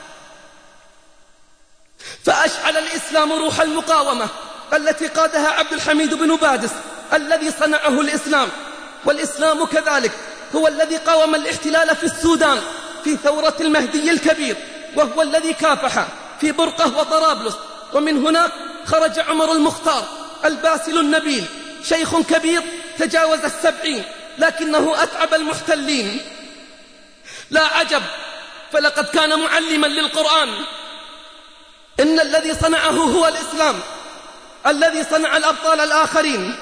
فأشعل الإسلام روح المقاومة التي قادها عبد الحميد بن بادس الذي صنعه الإسلام. والإسلام كذلك هو الذي قاوم الاحتلال في السودان في ثورة المهدي الكبير، وهو الذي كافح في برقة وطرابلس. ومن هنا خرج عمر المختار الباسل النبيل، شيخ كبير تجاوز السبعين لكنه أتعب المحتلين. لا عجب، فلقد كان معلما للقرآن. إن الذي صنعه هو الإسلام الذي صنع الأبطال الآخرين.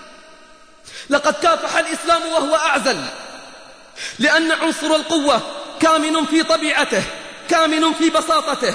لقد كافح الإسلام وهو أعزل، لأن عنصر القوة كامن في طبيعته، كامن في بساطته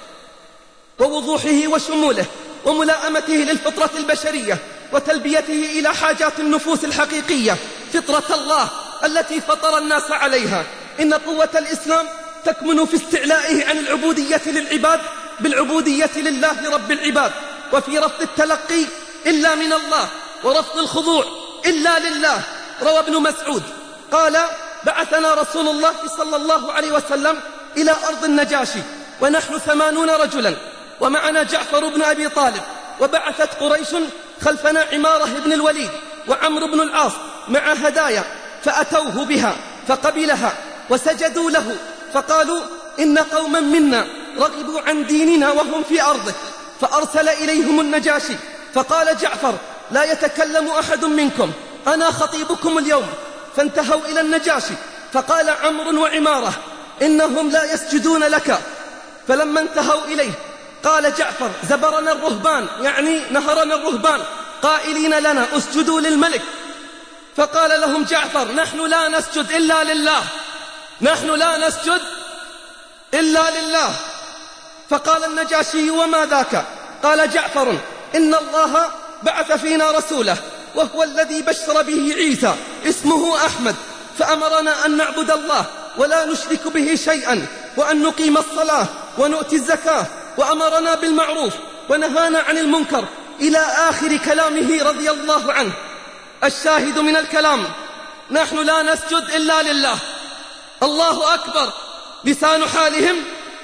ووضوحه وشموله وملائمته للفطرة البشرية وتلبيته إلى حاجات النفوس الحقيقية، فطرة الله التي فطر الناس عليها. إن قوة الإسلام تكمن في استعلائه عن العبودية للعباد بالعبودية لله رب العباد، وفي رفض التلقي إلا من الله، ورفض الخضوع إلا لله. روى ابن مسعود قال: بعثنا رسول الله صلى الله عليه وسلم إلى أرض النجاشي ونحن ثمانون رجلا، ومعنا جعفر بن أبي طالب، وبعثت قريش خلفنا عمارة بن الوليد وعمرو بن العاص مع هدايا، فأتوه بها فقبلها وسجدوا له، فقالوا: إن قوما منا رغبوا عن ديننا وهم في أرضه. فأرسل إليهم النجاشي فقال جعفر: لا يتكلم أحد منكم، أنا خطيبكم اليوم. فانتهوا إلى النجاشي فقال عمرو وعمارة: إنهم لا يسجدون لك. فلما انتهوا إليه قال جعفر: زبرنا الرهبان، يعني نهرنا الرهبان، قائلين لنا اسجدوا للملك. فقال لهم جعفر: نحن لا نسجد إلا لله، نحن لا نسجد إلا لله. فقال النجاشي: وما ذاك؟ قال جعفر: إن الله بعث فينا رسوله، وهو الذي بشر به عيسى، اسمه أحمد، فأمرنا أن نعبد الله ولا نشرك به شيئا، وأن نقيم الصلاة ونؤتي الزكاة، وأمرنا بالمعروف ونهانا عن المنكر، إلى آخر كلامه رضي الله عنه. الشاهد من الكلام: نحن لا نسجد إلا لله. الله أكبر. لسان حالهم: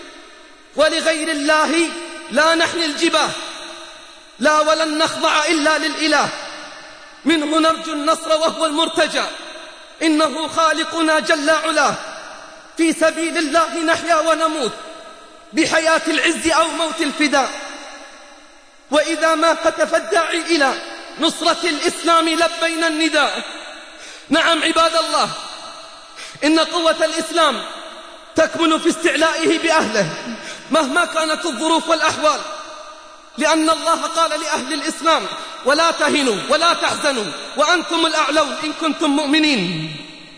ولغير الله لا نحني الجباه، لا ولن نخضع إلا للإله. منه نرجو النصر وهو المرتجى، إنه خالقنا جل علاه، في سبيل الله نحيا ونموت، بحياة العز أو موت الفداء. وإذا ما هتف الداعي إلى نصرة الإسلام لبينا النداء. نعم عباد الله، إن قوة الإسلام تكمن في استعلائه بأهله مهما كانت الظروف والأحوال، لأن الله قال لأهل الإسلام: ولا تهنوا ولا تحزنوا وأنتم الأعلون إن كنتم مؤمنين.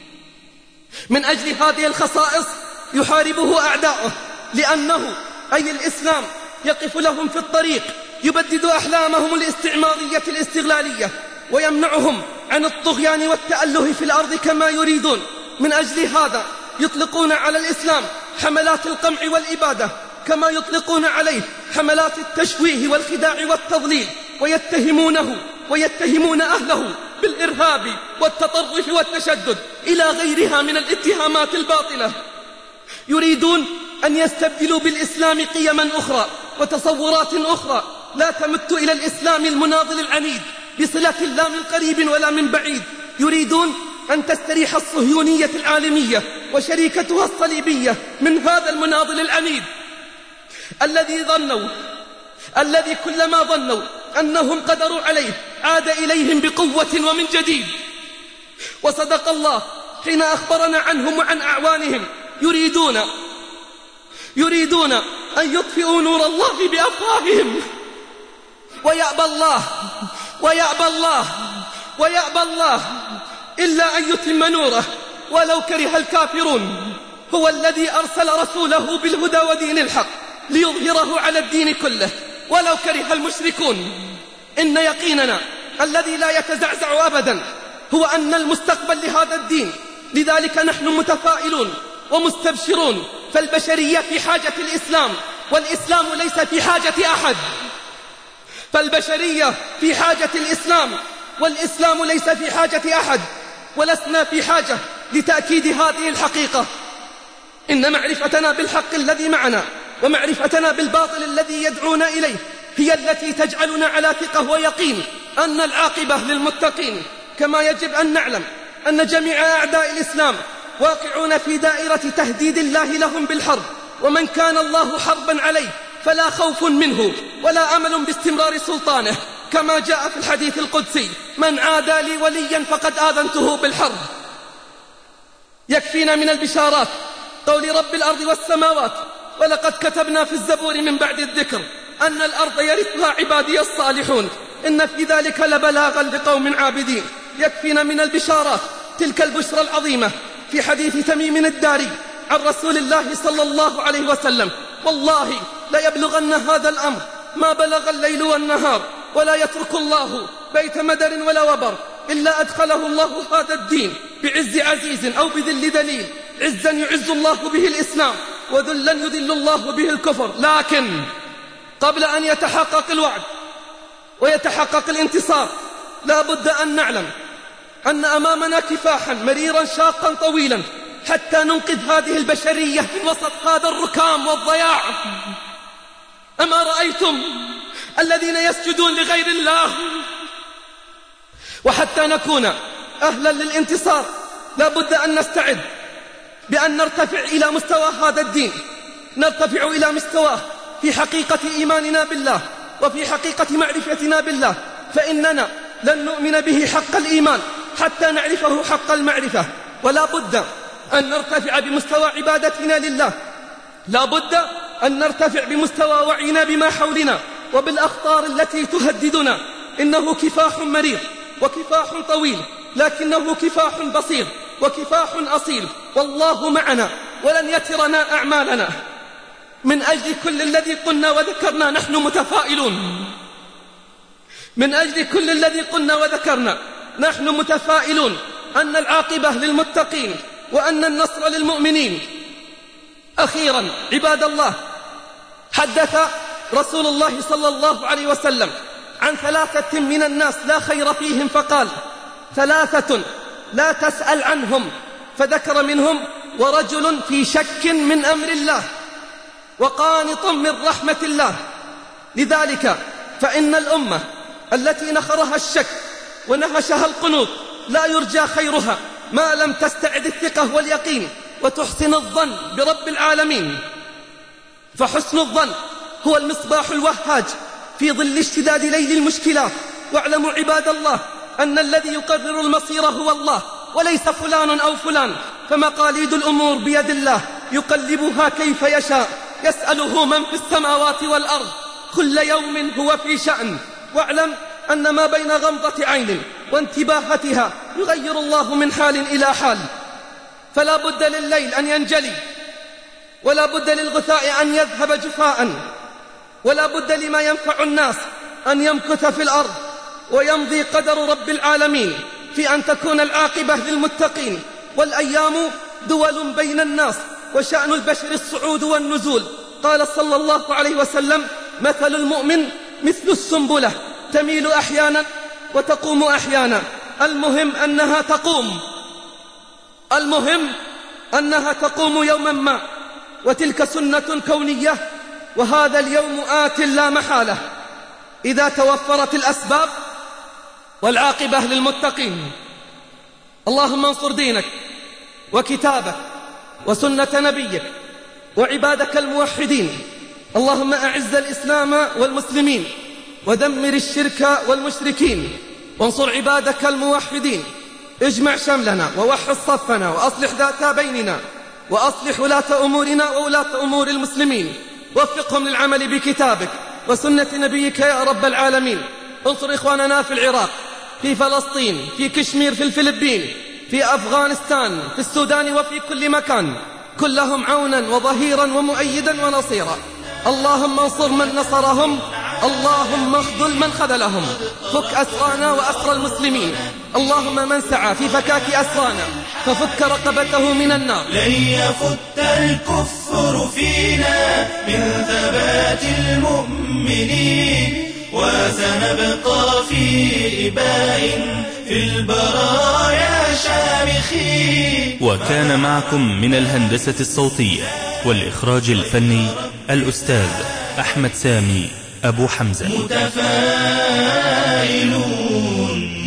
من أجل هذه الخصائص يحاربه أعداؤه، لأنه أي الإسلام يقف لهم في الطريق، يبدد أحلامهم الاستعمارية الاستغلالية، ويمنعهم عن الطغيان والتأله في الأرض كما يريدون. من أجل هذا يطلقون على الإسلام حملات القمع والإبادة، كما يطلقون عليه حملات التشويه والخداع والتضليل، ويتهمونه ويتهمون أهله بالإرهاب والتطرف والتشدد إلى غيرها من الاتهامات الباطلة. يريدون أن يستبدلوا بالإسلام قيما أخرى وتصورات أخرى لا تمت إلى الإسلام المناضل العنيد بصلة لا من قريب ولا من بعيد. يريدون أن تستريح الصهيونية العالمية وشريكتها الصليبية من هذا المناضل العنيد الذي ظنوا الذي كلما ظنوا أنهم قدروا عليه عاد إليهم بقوة ومن جديد. وصدق الله حين أخبرنا عنهم وعن أعوانهم. يريدون يريدون أن يطفئوا نور الله بأفواههم، ويأبى الله ويأبى الله ويأبى الله إلا أن يتم نوره ولو كره الكافرون. هو الذي أرسل رسوله بالهدى ودين الحق ليظهره على الدين كله ولو كره المشركون. إن يقيننا الذي لا يتزعزع أبدا هو أن المستقبل لهذا الدين، لذلك نحن متفائلون ومستبشرون. فالبشرية في حاجة الإسلام، والإسلام ليس في حاجة أحد. فالبشرية في حاجة الإسلام، والإسلام ليس في حاجة أحد. ولسنا في حاجة لتأكيد هذه الحقيقة. إن معرفتنا بالحق الذي معنا ومعرفتنا بالباطل الذي يدعون إليه هي التي تجعلنا على ثقة ويقين أن العاقبة للمتقين. كما يجب أن نعلم أن جميع أعداء الإسلام واقعون في دائرة تهديد الله لهم بالحرب، ومن كان الله حربا عليه فلا خوف منه ولا أمل باستمرار سلطانه، كما جاء في الحديث القدسي: من عادى لي وليا فقد آذنته بالحرب. يكفينا من البشارات قول رب الأرض والسماوات: ولقد كتبنا في الزبور من بعد الذكر أن الأرض يرثها عبادي الصالحون، إن في ذلك لبلاغا لقوم عابدين. يكفينا من البشارات تلك البشرى العظيمة في حديث تميم الداري عن رسول الله صلى الله عليه وسلم: والله لا يبلغن هذا الأمر ما بلغ الليل والنهار، ولا يترك الله بيت مدر ولا وبر إلا أدخله الله هذا الدين بعز عزيز أو بذل دليل. عزا يعز الله به الإسلام، وذلا يذل الله به الكفر. لكن قبل أن يتحقق الوعد ويتحقق الانتصار لا بد أن نعلم أن أمامنا كفاحا مريرا شاقا طويلا حتى ننقذ هذه البشرية من وسط هذا الركام والضياع. أما رأيتم الذين يسجدون لغير الله؟ وحتى نكون أهلا للانتصار لا بد أن نستعد بأن نرتفع إلى مستوى هذا الدين، نرتفع إلى مستواه في حقيقة إيماننا بالله وفي حقيقة معرفتنا بالله، فإننا لن نؤمن به حق الإيمان حتى نعرفه حق المعرفة. ولا بد أن نرتفع بمستوى عبادتنا لله، لا بد أن نرتفع بمستوى وعينا بما حولنا وبالأخطار التي تهددنا. إنه كفاح مرير وكفاح طويل، لكنه كفاح بصير وكفاح أصيل، والله معنا ولن يترنا أعمالنا. من أجل كل الذي قلنا وذكرنا نحن متفائلون، من أجل كل الذي قلنا وذكرنا نحن متفائلون أن العاقبة للمتقين وأن النصر للمؤمنين. أخيرا عباد الله، حدث رسول الله صلى الله عليه وسلم عن ثلاثة من الناس لا خير فيهم، فقال: ثلاثة لا تسأل عنهم، فذكر منهم: ورجل في شك من أمر الله، وقانط من رحمة الله. لذلك فإن الأمة التي نخرها الشك ونهشها القنوط لا يرجى خيرها ما لم تستعد الثقة واليقين وتحسن الظن برب العالمين. فحسن الظن هو المصباح الوهاج في ظل اشتداد ليل المشكلات. واعلموا عباد الله أن الذي يقرر المصير هو الله وليس فلان أو فلان، فمقاليد الأمور بيد الله يقلبها كيف يشاء، يسأله من في السماوات والأرض، كل يوم هو في شأن. واعلم أن ما بين غمضة عين وانتباهتها يغير الله من حال إلى حال. فلا بد لليل أن ينجلي، ولا بد للغثاء أن يذهب جفاء، ولا بد لما ينفع الناس أن يمكث في الأرض، ويمضي قدر رب العالمين في أن تكون العاقبة للمتقين. والأيام دول بين الناس، وشأن البشر الصعود والنزول. قال صلى الله عليه وسلم: مثل المؤمن مثل السنبلة تميل أحيانا وتقوم أحيانا. المهم أنها تقوم، المهم أنها تقوم يوما ما، وتلك سنة كونية، وهذا اليوم آت لا محالة إذا توفرت الأسباب، والعاقبة للمتقين. اللهم انصر دينك وكتابك وسنة نبيك وعبادك الموحدين. اللهم أعز الإسلام والمسلمين ودمر الشرك والمشركين، وانصر عبادك الموحدين. اجمع شملنا ووحد صفنا وأصلح ذات بيننا، وأصلح ولاة أمورنا وولاة أمور المسلمين، وفقهم للعمل بكتابك وسنة نبيك يا رب العالمين. انصر إخواننا في العراق، في فلسطين، في كشمير، في الفلبين، في أفغانستان، في السودان، وفي كل مكان. كن لهم عونا وظهيرا ومؤيدا ونصيرا. اللهم انصر من نصرهم، اللهم اخذل من خذلهم. فك أسرانا وأسر المسلمين. اللهم من سعى في فكاك أسرانا ففك رقبته من النار. لن يفت الكفر فينا من ثبات المؤمنين، وسنبقى في إباء في البرايا شامخين. وكان معكم من الهندسة الصوتية والإخراج الفني الأستاذ أحمد سامي أبو حمزة. متفائلون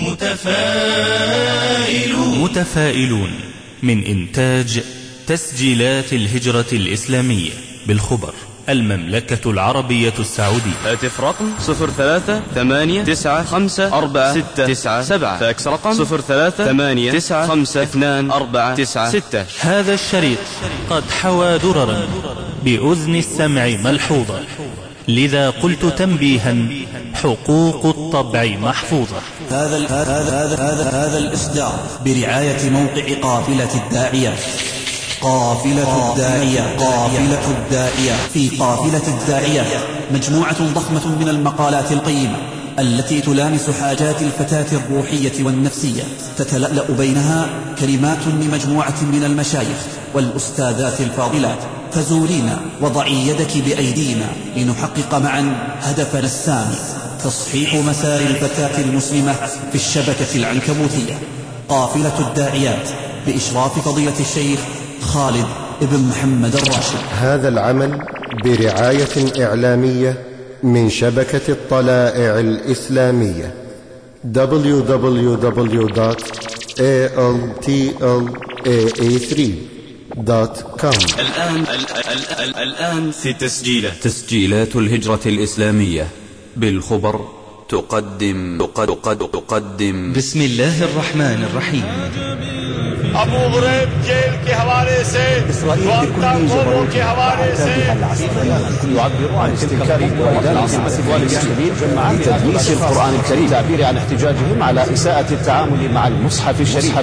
متفائلون متفائلون من إنتاج تسجيلات الهجرة الإسلامية بالخبر، المملكة العربية السعودية. هاتف رقم صفر ثلاثة ثمانية تسعة خمسة أربعة ستة تسعة سبعة. فاكس رقم صفر ثلاثة ثمانية تسعة خمسة اثنان أربعة تسعة ستة. هذا الشريط قد حوى دررا بأذن السمع ملحوظة، لذا قلت تنبيها: حقوق الطبع محفوظة. هذا ال هذا هذا هذا هذا الإصدار برعاية موقع قافلة الداعية. قافلة الداعية قافلة الداعية في قافلة الداعية مجموعة ضخمة من المقالات القيمة التي تلامس حاجات الفتاة الروحية والنفسية، تتلألأ بينها كلمات لمجموعة من المشايخ والأستاذات الفاضلات. فزورينا وضعي يدك بأيدينا لنحقق معا هدفنا السامي: تصحيح مسار الفتاة المسلمة في الشبكة العنكبوتية. قافلة الداعيات بإشراف فضيلة الشيخ خالد ابن محمد الراشد. هذا العمل برعاية إعلامية من شبكة الطلائع الإسلامية دبليو دبليو دبليو دوت إيه إل تي إل إيه إيه ثري دوت كوم. الآن الآن في تسجيلات تسجيلات الهجرة الإسلامية بالخبر تقدم تقدم تقدم بسم الله الرحمن الرحيم. ابو غريب जेल के हवाले से गुआंतानामो के हवाले से يعبر عن استنكار العاصمة المسلمين عن تدليس القرآن الكريم، تعبير عن احتجاجهم على إساءة التعامل مع المصحف الشريف.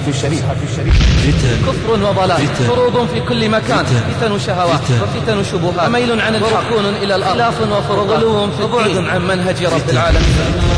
كفر وضلال، فروض في كل مكان، فتن شهوات وفتن شبهات، وميل عن الحق، ركون إلى الأرض، خلاف وغلو في وبعد عن منهج رب العالمين.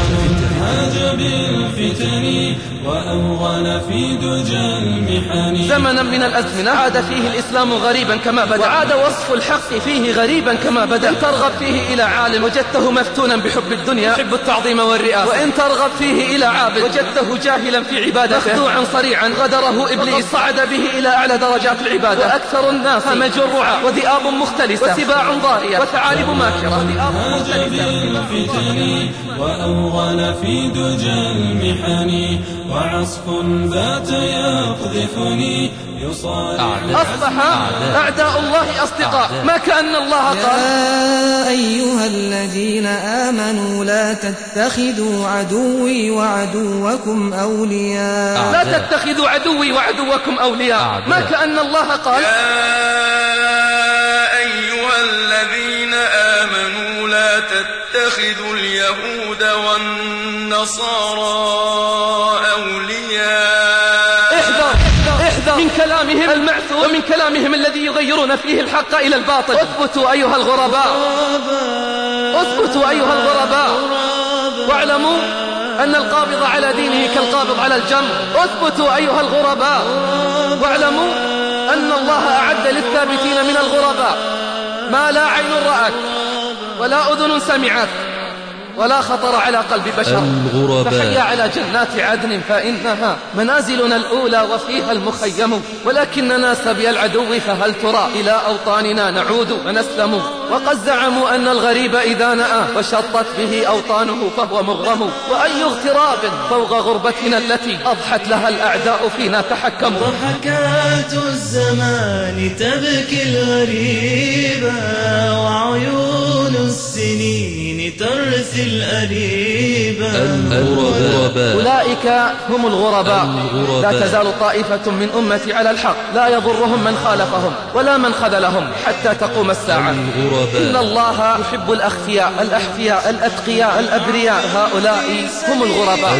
هاج بالفتن وأوغل في دجى المحن. زمنا من الأزمنة عاد فيه الإسلام غريبا كما بدأ، وعاد وصف الحق فيه غريبا كما بدأ. إن ترغب فيه إلى عالم وجدته مفتونا بحب الدنيا يحب التعظيم والرئاسة، وإن ترغب فيه إلى عابد وجدته جاهلا في عبادته مخدوعا صريعا غدره إبليس صعد به إلى أعلى درجات العبادة. وأكثر الناس مجرعا وذئاب مختلسة وسباع ضارية وثعالب ماكرة. هاج بالفتن وأوغل في في دجى المحن وعصف بات يقذفني أصبح أعداء الله أصدقاء ما كأن الله قال يا أيها الذين آمنوا لا تتخذوا عدوي وعدوكم أولياء لا تتخذوا عدوي وعدوكم أولياء ما كأن الله قال يا أيها الذين آمنوا لا تتخذوا اليهود والنصارى أولياء. احذر احذر من كلامهم المعثور ومن كلامهم الذي يغيرون فيه الحق إلى الباطل. اثبتوا أيها الغرباء اثبتوا أيها الغرباء واعلموا أن القابض على دينه كالقابض على الجمر. اثبتوا أيها الغرباء واعلموا أن الله أعد للثابتين من الغرباء ما لا عين رأت ولا أذن سمعت ولا خطر على قلب بشر. فحيا على جنات عدن فإنها منازلنا الأولى وفيها المخيم، ولكننا سبي العدو فهل ترى إلى أوطاننا نعود ونسلم. وقد زعموا أن الغريب إذا نأى وشطت به أوطانه فهو مغرم، وأي اغتراب فوق غربتنا التي أضحت لها الأعداء فينا تحكموا. ضحكات الزمان تبكي الغريبة وعيون السنين ترثي الأليبة. الغرباء أولئك هم الغرباء. لا تزال طائفة من أمتي على الحق لا يضرهم من خالفهم ولا من خذلهم حتى تقوم الساعة. إن الله يحب الأخفياء الأحفياء الأتقياء الأبرياء، هؤلاء هم الغرباء.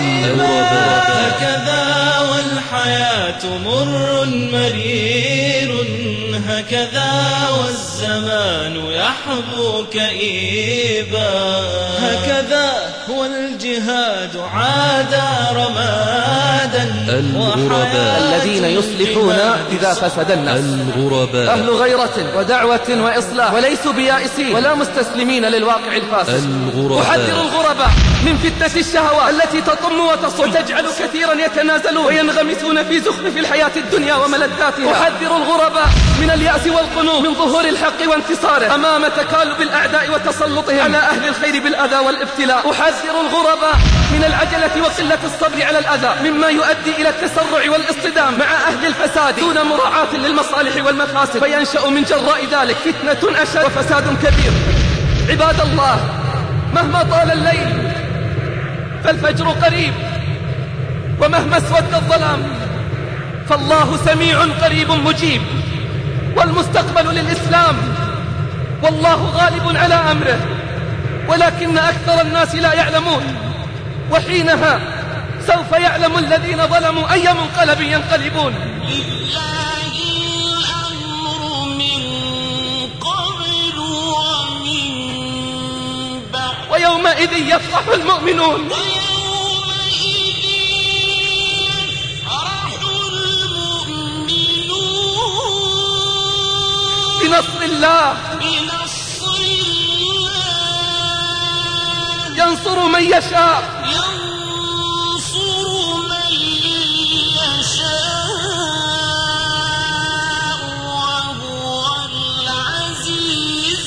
هكذا والحياة مر مرير، هكذا والزمان يحظو كئيبا، هكذا هو الجهاد عاد رمادا. الغرباء الذين يصلحون إذا فسد الناس. الغرباء أهل غيرة ودعوة وإصلاح وليسوا بيائسين ولا مستسلمين للواقع الفاسد. أحذر الغرباء من فتنة الشهوات التي تطم وتصم وتجعل كثيرا يتنازلون وينغمسون في زخرف الحياة الدنيا وملذاتها. أحذر الغرباء من اليأس والقنوط من ظهور الحق وانتصاره أمام تكالب الأعداء وتسلطهم على أهل الخير بالأذى والابتلاء. أحذر الغرباء من العجلة وقلة الصبر على الأذى مما يؤدي إلى التسرع والاصطدام مع أهل الفساد دون مراعاة للمصالح والمفاسد، فينشأ من جراء ذلك فتنة أشد وفساد كبير. عباد الله، مهما طال الليل فالفجر قريب، ومهما اسود الظلام فالله سميع قريب مجيب، والمستقبل للإسلام والله غالب على أمره، ولكن أكثر الناس لا يعلمون، وحينها سوف يعلم الذين ظلموا أي منقلب ينقلبون. لله الأمر من قبل ومن بعد، ويومئذ يفرح المؤمنون بنصر الله بنصر الله ينصر من يشاء ينصر من يشاء وهو العزيز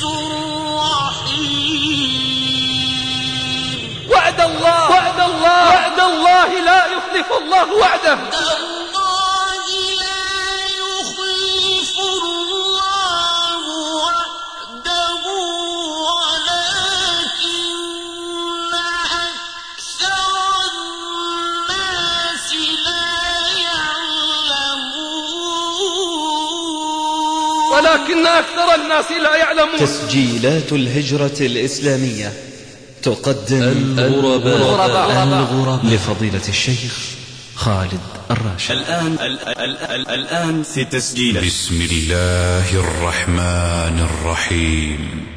الرحيم. وعد الله وعد الله وعد الله لا يخلف الله وعده. ولكن أكثر الناس لا يعلمون. تسجيلات الهجرة الإسلامية تقدم الغرباء, الغرباء. الغرباء لفضيلة الشيخ خالد الراشد. الآن الآن الآن في تسجيل. بسم الله الرحمن الرحيم.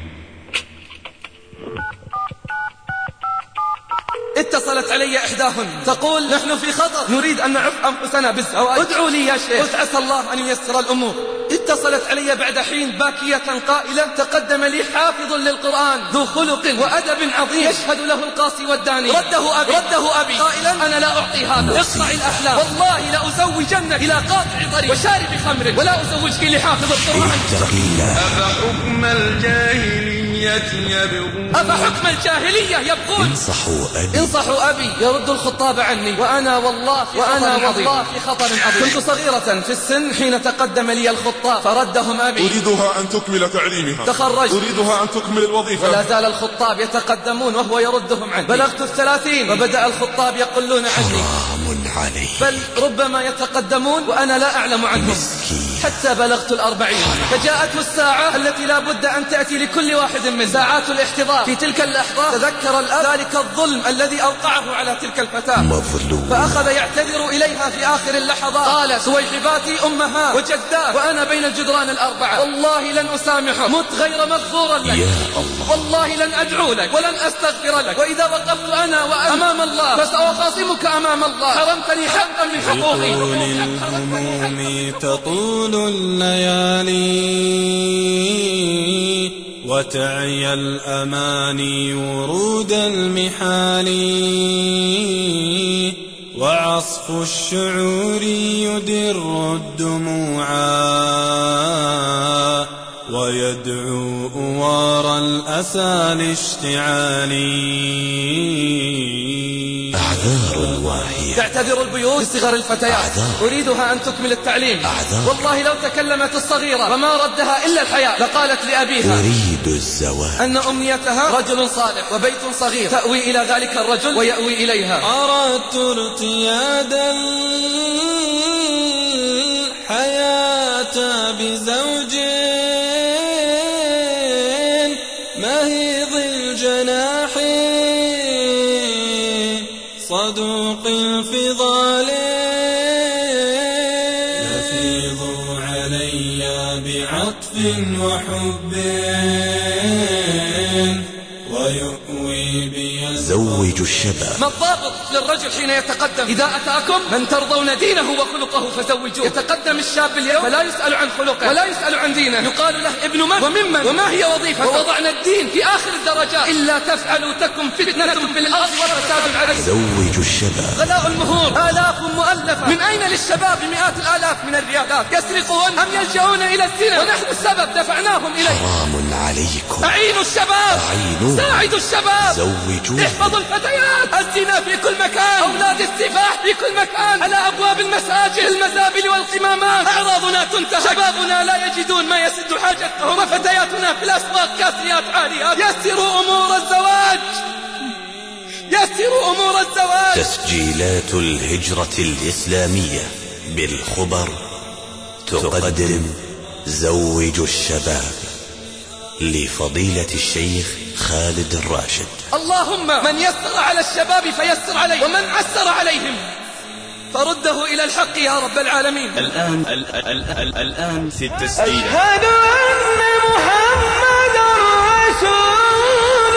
اتصلت علي إحداهن تقول نحن في خطر، نريد أن نعف أنفسنا بالزواج، ادعوا لي يا شيخ. قلت عسى الله أن ييسر الأمور. اتصلت علي بعد حين باكية قائلة تقدم لي حافظ للقرآن ذو خلق وأدب عظيم يشهد له القاصي والداني، رده أبي رده أبي قائلا أنا لا أعطي هذا، اقطع الأحلام، والله لأزوجنك إلى قاطع طريق وشارب خمر ولا أزوجك لحافظ القرآن. أفحكم الجاهلية يبغون أفحكم الجاهلية يبغون انصحوا أبي انصحوا أبي يرد الخطاب عني وأنا والله في وأنا خطر والله في خطر عظيم. كنت صغيرة في السن حين تقدم لي الخطاب فردهم أبي. أريدها أن تكمل تعليمها. تخرجت. أريدها أن تكمل الوظيفة. ولا زال الخطاب يتقدمون وهو يردهم عني. بلغت الثلاثين وبدأ الخطاب يقولون عني. حرام عليه. بل ربما يتقدمون وأنا لا أعلم عنهم. مسكين. حتى بلغت الأربعين فجاءته الساعة التي لا بد أن تأتي لكل واحد من ساعات الاحتضار. في تلك اللحظة تذكر الأب ذلك الظلم الذي أوقعه على تلك الفتاة مظلوم. فأخذ يعتذر إليها في آخر اللحظات. قال سويحباتي أمها وجدات وأنا بين الجدران الأربعة والله لن أسامحك مت غير مغفورا لك يا الله. والله لن أدعو لك ولن أستغفر لك وإذا وقفت أنا وأنت أمام الله فسأخاصمك أمام الله. حرمتني حقا من حقوقي. بطول الهموم تطول الليالي وتعيا الأماني ورود المحال وعصف الشعور يدر الدموعا ويدعو أوار الأسى لاشتعالي. أعذار واهية. تعتذر البيوت لصغر الفتيات. أعذار. أريدها أن تكمل التعليم. أعذار. والله لو تكلمت الصغيرة وما ردها إلا الحياة لقالت لأبيها أريد الزواج. أن أمنيتها رجل صالح وبيت صغير تأوي إلى ذلك الرجل ويأوي إليها. أردت ارتياد الحياة بزوج مهيض الجناح صدوق الفضال يفيض علي بعطف وحب ويؤوي بي. زوجوا الشباب. ما الضابط للرجل حين يتقدم؟ إذا أتاكم من ترضون دينه وخلقه فزوجوه. يتقدم الشاب اليوم فلا يسأل عن خلقه ولا يسأل عن دينه. يقال له ابن من وممن وما هي وظيفته. ووضعنا الدين في آخر الدرجات. إلا تفعلوا تكن فتنة في الأرض وفساد عريض. زوجوا الشباب. غلاء المهور آلاف مؤلفة. من أين للشباب مئات الآلاف من الريالات يسرقون أم يلجؤون إلى الزنا ونحن السبب دفعناهم إليه. حرام عليكم. أعينوا الشباب. أعينوا. ساعدوا الشباب. زوجوا. احفظوا الفتيات. الزنا في كل مكان. أولاد السفاح في كل مكان. على أبواب المساجد المزابل والقمامات. أعراضنا تنتهك. شبابنا لا يجدون ما يسد حاجتهم وفتياتنا في الأسواق كاسيات عاريات. يسروا أمور الزواج. يسروا أمور الزواج. تسجيلات الهجرة الإسلامية بالخبر تقدم زوجوا الشباب لفضيلة الشيخ خالد الراشد. اللهم من يسر على الشباب فيسر عليه ومن عسر عليهم فرده إلى الحق يا رب العالمين. الآن ال ال ال الآن في التسجيل. أشهد أن محمدا رسول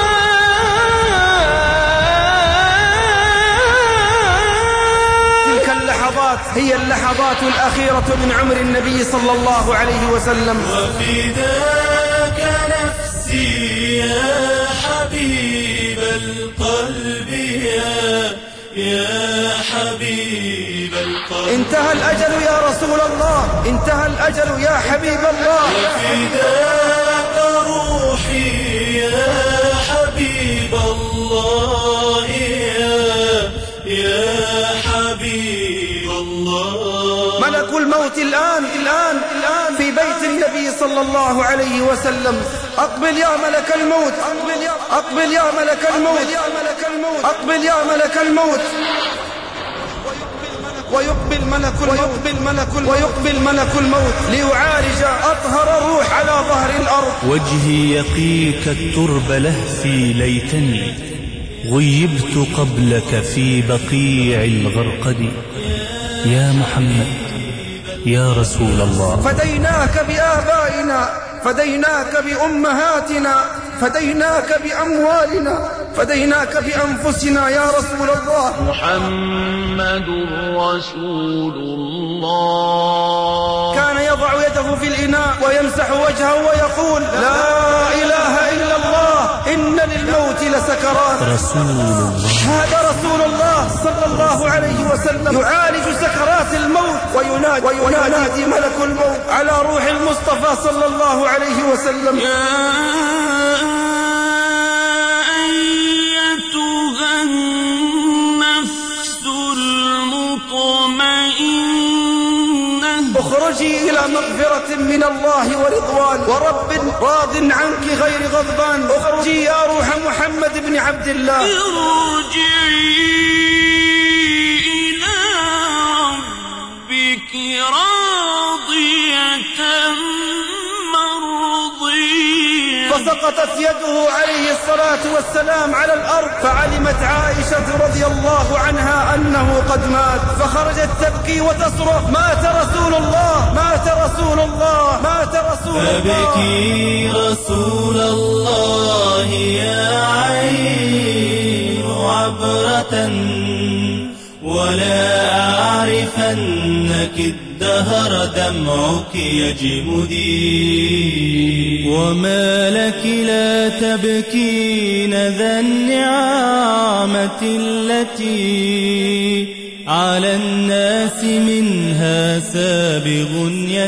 الله. تلك اللحظات هي اللحظات الأخيرة من عمر النبي صلى الله عليه وسلم. وفداك نفسي يا حبيب القلب يا يا حبيب القلب. انتهى الأجل يا رسول الله. انتهى الأجل يا حبيب الله. وفداك روحي يا حبيب الله يا يا حبيب الله. ملك الموت الآن الآن الآن في بيت النبي صلى الله عليه وسلم. أقبل يا ملك الموت. أقبل يا أقبل يا ملك الموت. أقبل يا ملك الموت. ويقبل ملك الموت ملك ويقبل ملك الموت ليعالج أطهر الروح على ظهر الأرض. وجهي يقيك الترب لهفي ليتني غيبت قبلك في بقيع الغرقد. يا محمد يا رسول الله. فديناك بآبائنا فديناك بأمهاتنا فديناك بأموالنا فديناك بأنفسنا يا رسول الله. محمد رسول الله. كان يضع يده في الإناء ويمسح وجهه ويقول لا إله إلا الله إن للموت لسكرات. رسول الله. هذا رسول الله صلى الله عليه وسلم يعالج سكرات الموت وينادي, وينادي ملك الموت على روح المصطفى صلى الله عليه وسلم. يا اخرجي إلى مغفرة من الله ورضوان ورب راض عنك غير غضبان. اخرجي يا روح محمد بن عبد الله. ارجعي إلى ربك راضية مرضية. فسقطت يده عليه الصلاة والسلام على الأرض، فعلمت عائشة رضي الله عنها أنه قد مات، فخرجت تبكي وتصرخ: مات رسول الله، مات رسول الله، مات رسول الله. فبكي رسول الله يا عين عبرة، ولا أعرفنك الدهر دمعك يجمدي. وما لك لا تبكين ذا النعامة التي على الناس منها سابغ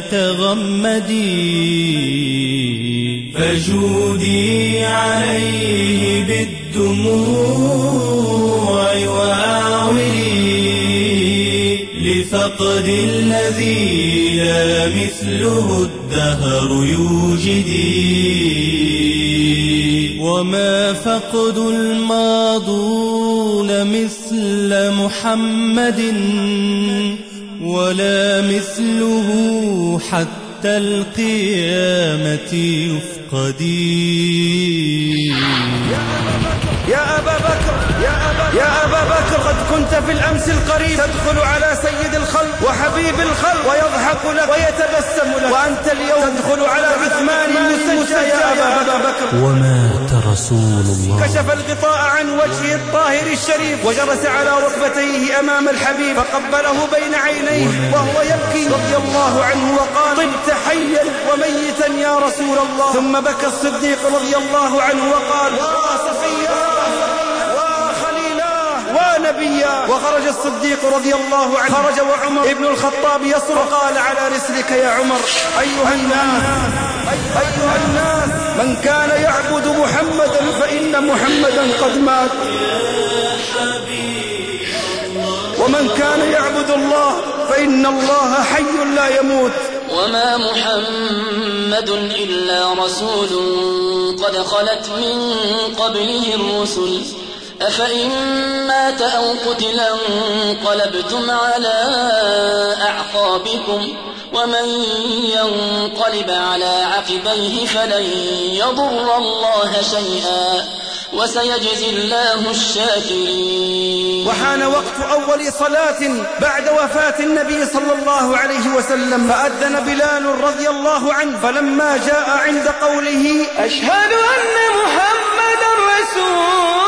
يتغمدي. فجودي عليه بالدموع وأعولي لفقد الذي لا مثله الدهر يوجدي. وما فقد الماضون مثل محمد، ولا مثله حتى القيامة يفقدي. يا أبا بكر، يا أبا, يا أبا بكر، قد كنت في الأمس القريب تدخل على سيد الخلق وحبيب الخلق ويضحك لك ويتبسم لك، وأنت اليوم تدخل على عثمان المسجى يا أبا بكر. ومات رسول الله. كشف الغطاء عن وجهه الطاهر الشريف وجلس على ركبتيه أمام الحبيب، فقبله بين عينيه وهو يبكي رضي الله عنه وقال: طبت حيا وميتا يا رسول الله. ثم بكى الصديق رضي الله عنه وقال: وصفيا ونبيا. وخرج الصديق رضي الله عنه، خرج وعمر ابن الخطاب يصرخ، قال: على رسلك يا عمر. أيها الناس، أيها الناس، من كان يعبد محمدا فإن محمدا قد مات، ومن كان يعبد الله فإن الله حي لا يموت. وما محمد إلا رسول قد خلت من قبله الرسل، أفإن مات أو قتل انقلبتم على أعقابكم، ومن ينقلب على عقبيه فلن يضر الله شيئا، وسيجزي الله الشاكرين. وحان وقت أول صلاة بعد وفاة النبي صلى الله عليه وسلم، فأذن بلال رضي الله عنه، فلما جاء عند قوله: أشهد أن محمدا رسول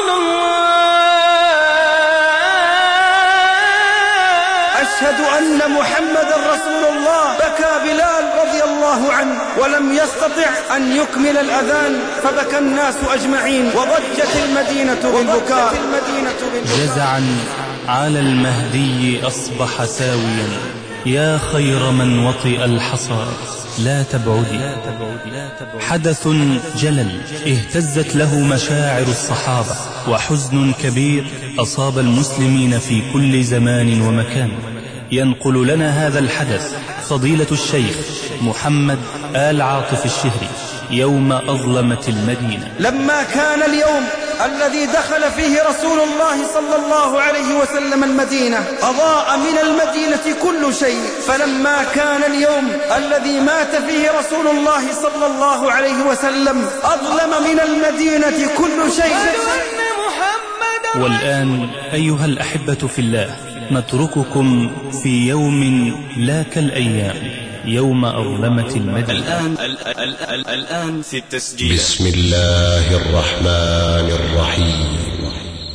أشهد أن محمدا رسول الله، بكى بلال رضي الله عنه ولم يستطع أن يكمل الأذان، فبكى الناس أجمعين وضجت المدينة بالبكاء. جزعا على المهدي أصبح ساويا، يا خير من وطئ الحصى لا تبعدي. حدث جلل اهتزت له مشاعر الصحابة، وحزن كبير أصاب المسلمين في كل زمان ومكان. ينقل لنا هذا الحدث فضيلة الشيخ محمد آل عاطف الشهري يوم أظلمت المدينة. لما كان اليوم الذي دخل فيه رسول الله صلى الله عليه وسلم المدينة أضاء من المدينة كل شيء، فلما كان اليوم الذي مات فيه رسول الله صلى الله عليه وسلم أظلم من المدينة كل شيء. والآن أيها الأحبة في الله، نترككم في يوم لا كالأيام، يوم أظلمت المدينة. الآن, الآن, الآن في التسجيل. بسم الله الرحمن الرحيم.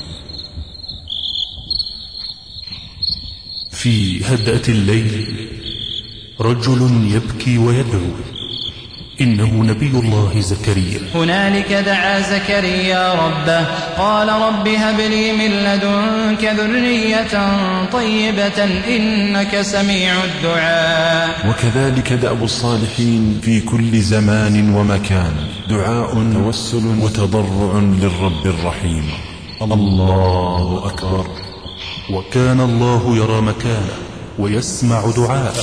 في هدأة الليل رجل يبكي ويدعو، إنه نبي الله زكريا. هنالك دعا زكريا ربه قال رب هب لي من لدنك ذرية طيبة إنك سميع الدعاء. وكذلك دأب الصالحين في كل زمان ومكان، دعاء توسل وتضرع للرب الرحيم. الله أكبر. وكان الله يرى مكانه ويسمع دعاءه.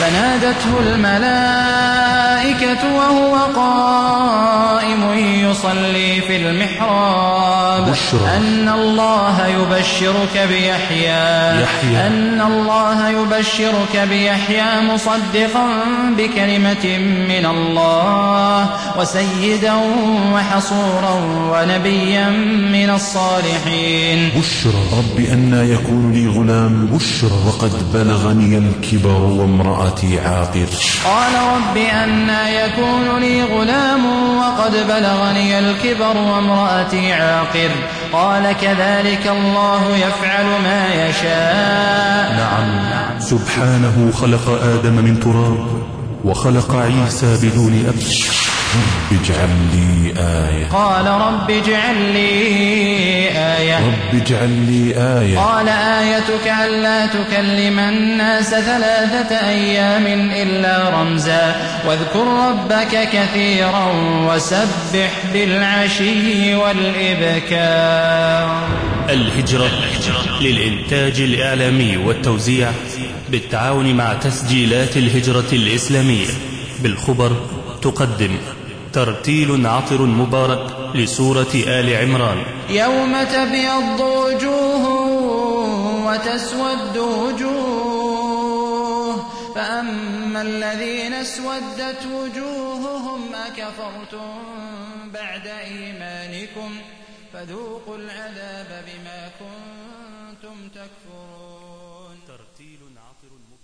فنادته الملائكة وهو قائم يصلي في المحراب بشرى. أن الله يبشرك بيحيى يحيى. أن الله يبشرك بيحيى مصدقا بكلمة من الله وسيدا وحصورا ونبيا من الصالحين. بشرى. رب أنى يكون لي غلام بشرى وقد بلغني الكبر وامرأتي عاقر. قال رب أنى يكون لي غلام وقد بلغني الكبر وامرأتي عاقر. قال كذلك الله يفعل ما يشاء. نعم سبحانه خلق آدم من تراب وخلق عيسى بدون أب. رب اجعل لي آية. قال رب اجعل لي آية. رب اجعل لي آية. قال آيتك ألا تكلم الناس ثلاثة أيام إلا رمزا واذكر ربك كثيرا وسبح بالعشي والإبكار. الهجرة للإنتاج الإعلامي والتوزيع بالتعاون مع تسجيلات الهجرة الإسلامية بالخبر تقدم ترتيل عطر مبارك لسورة آل عمران. يوم تبيض وجوه وتسود وجوه فأما الذين اسودت وجوههم أكفرتم بعد إيمانكم فذوقوا العذاب بما كنتم تكفرون. ترتيل عطر مبارك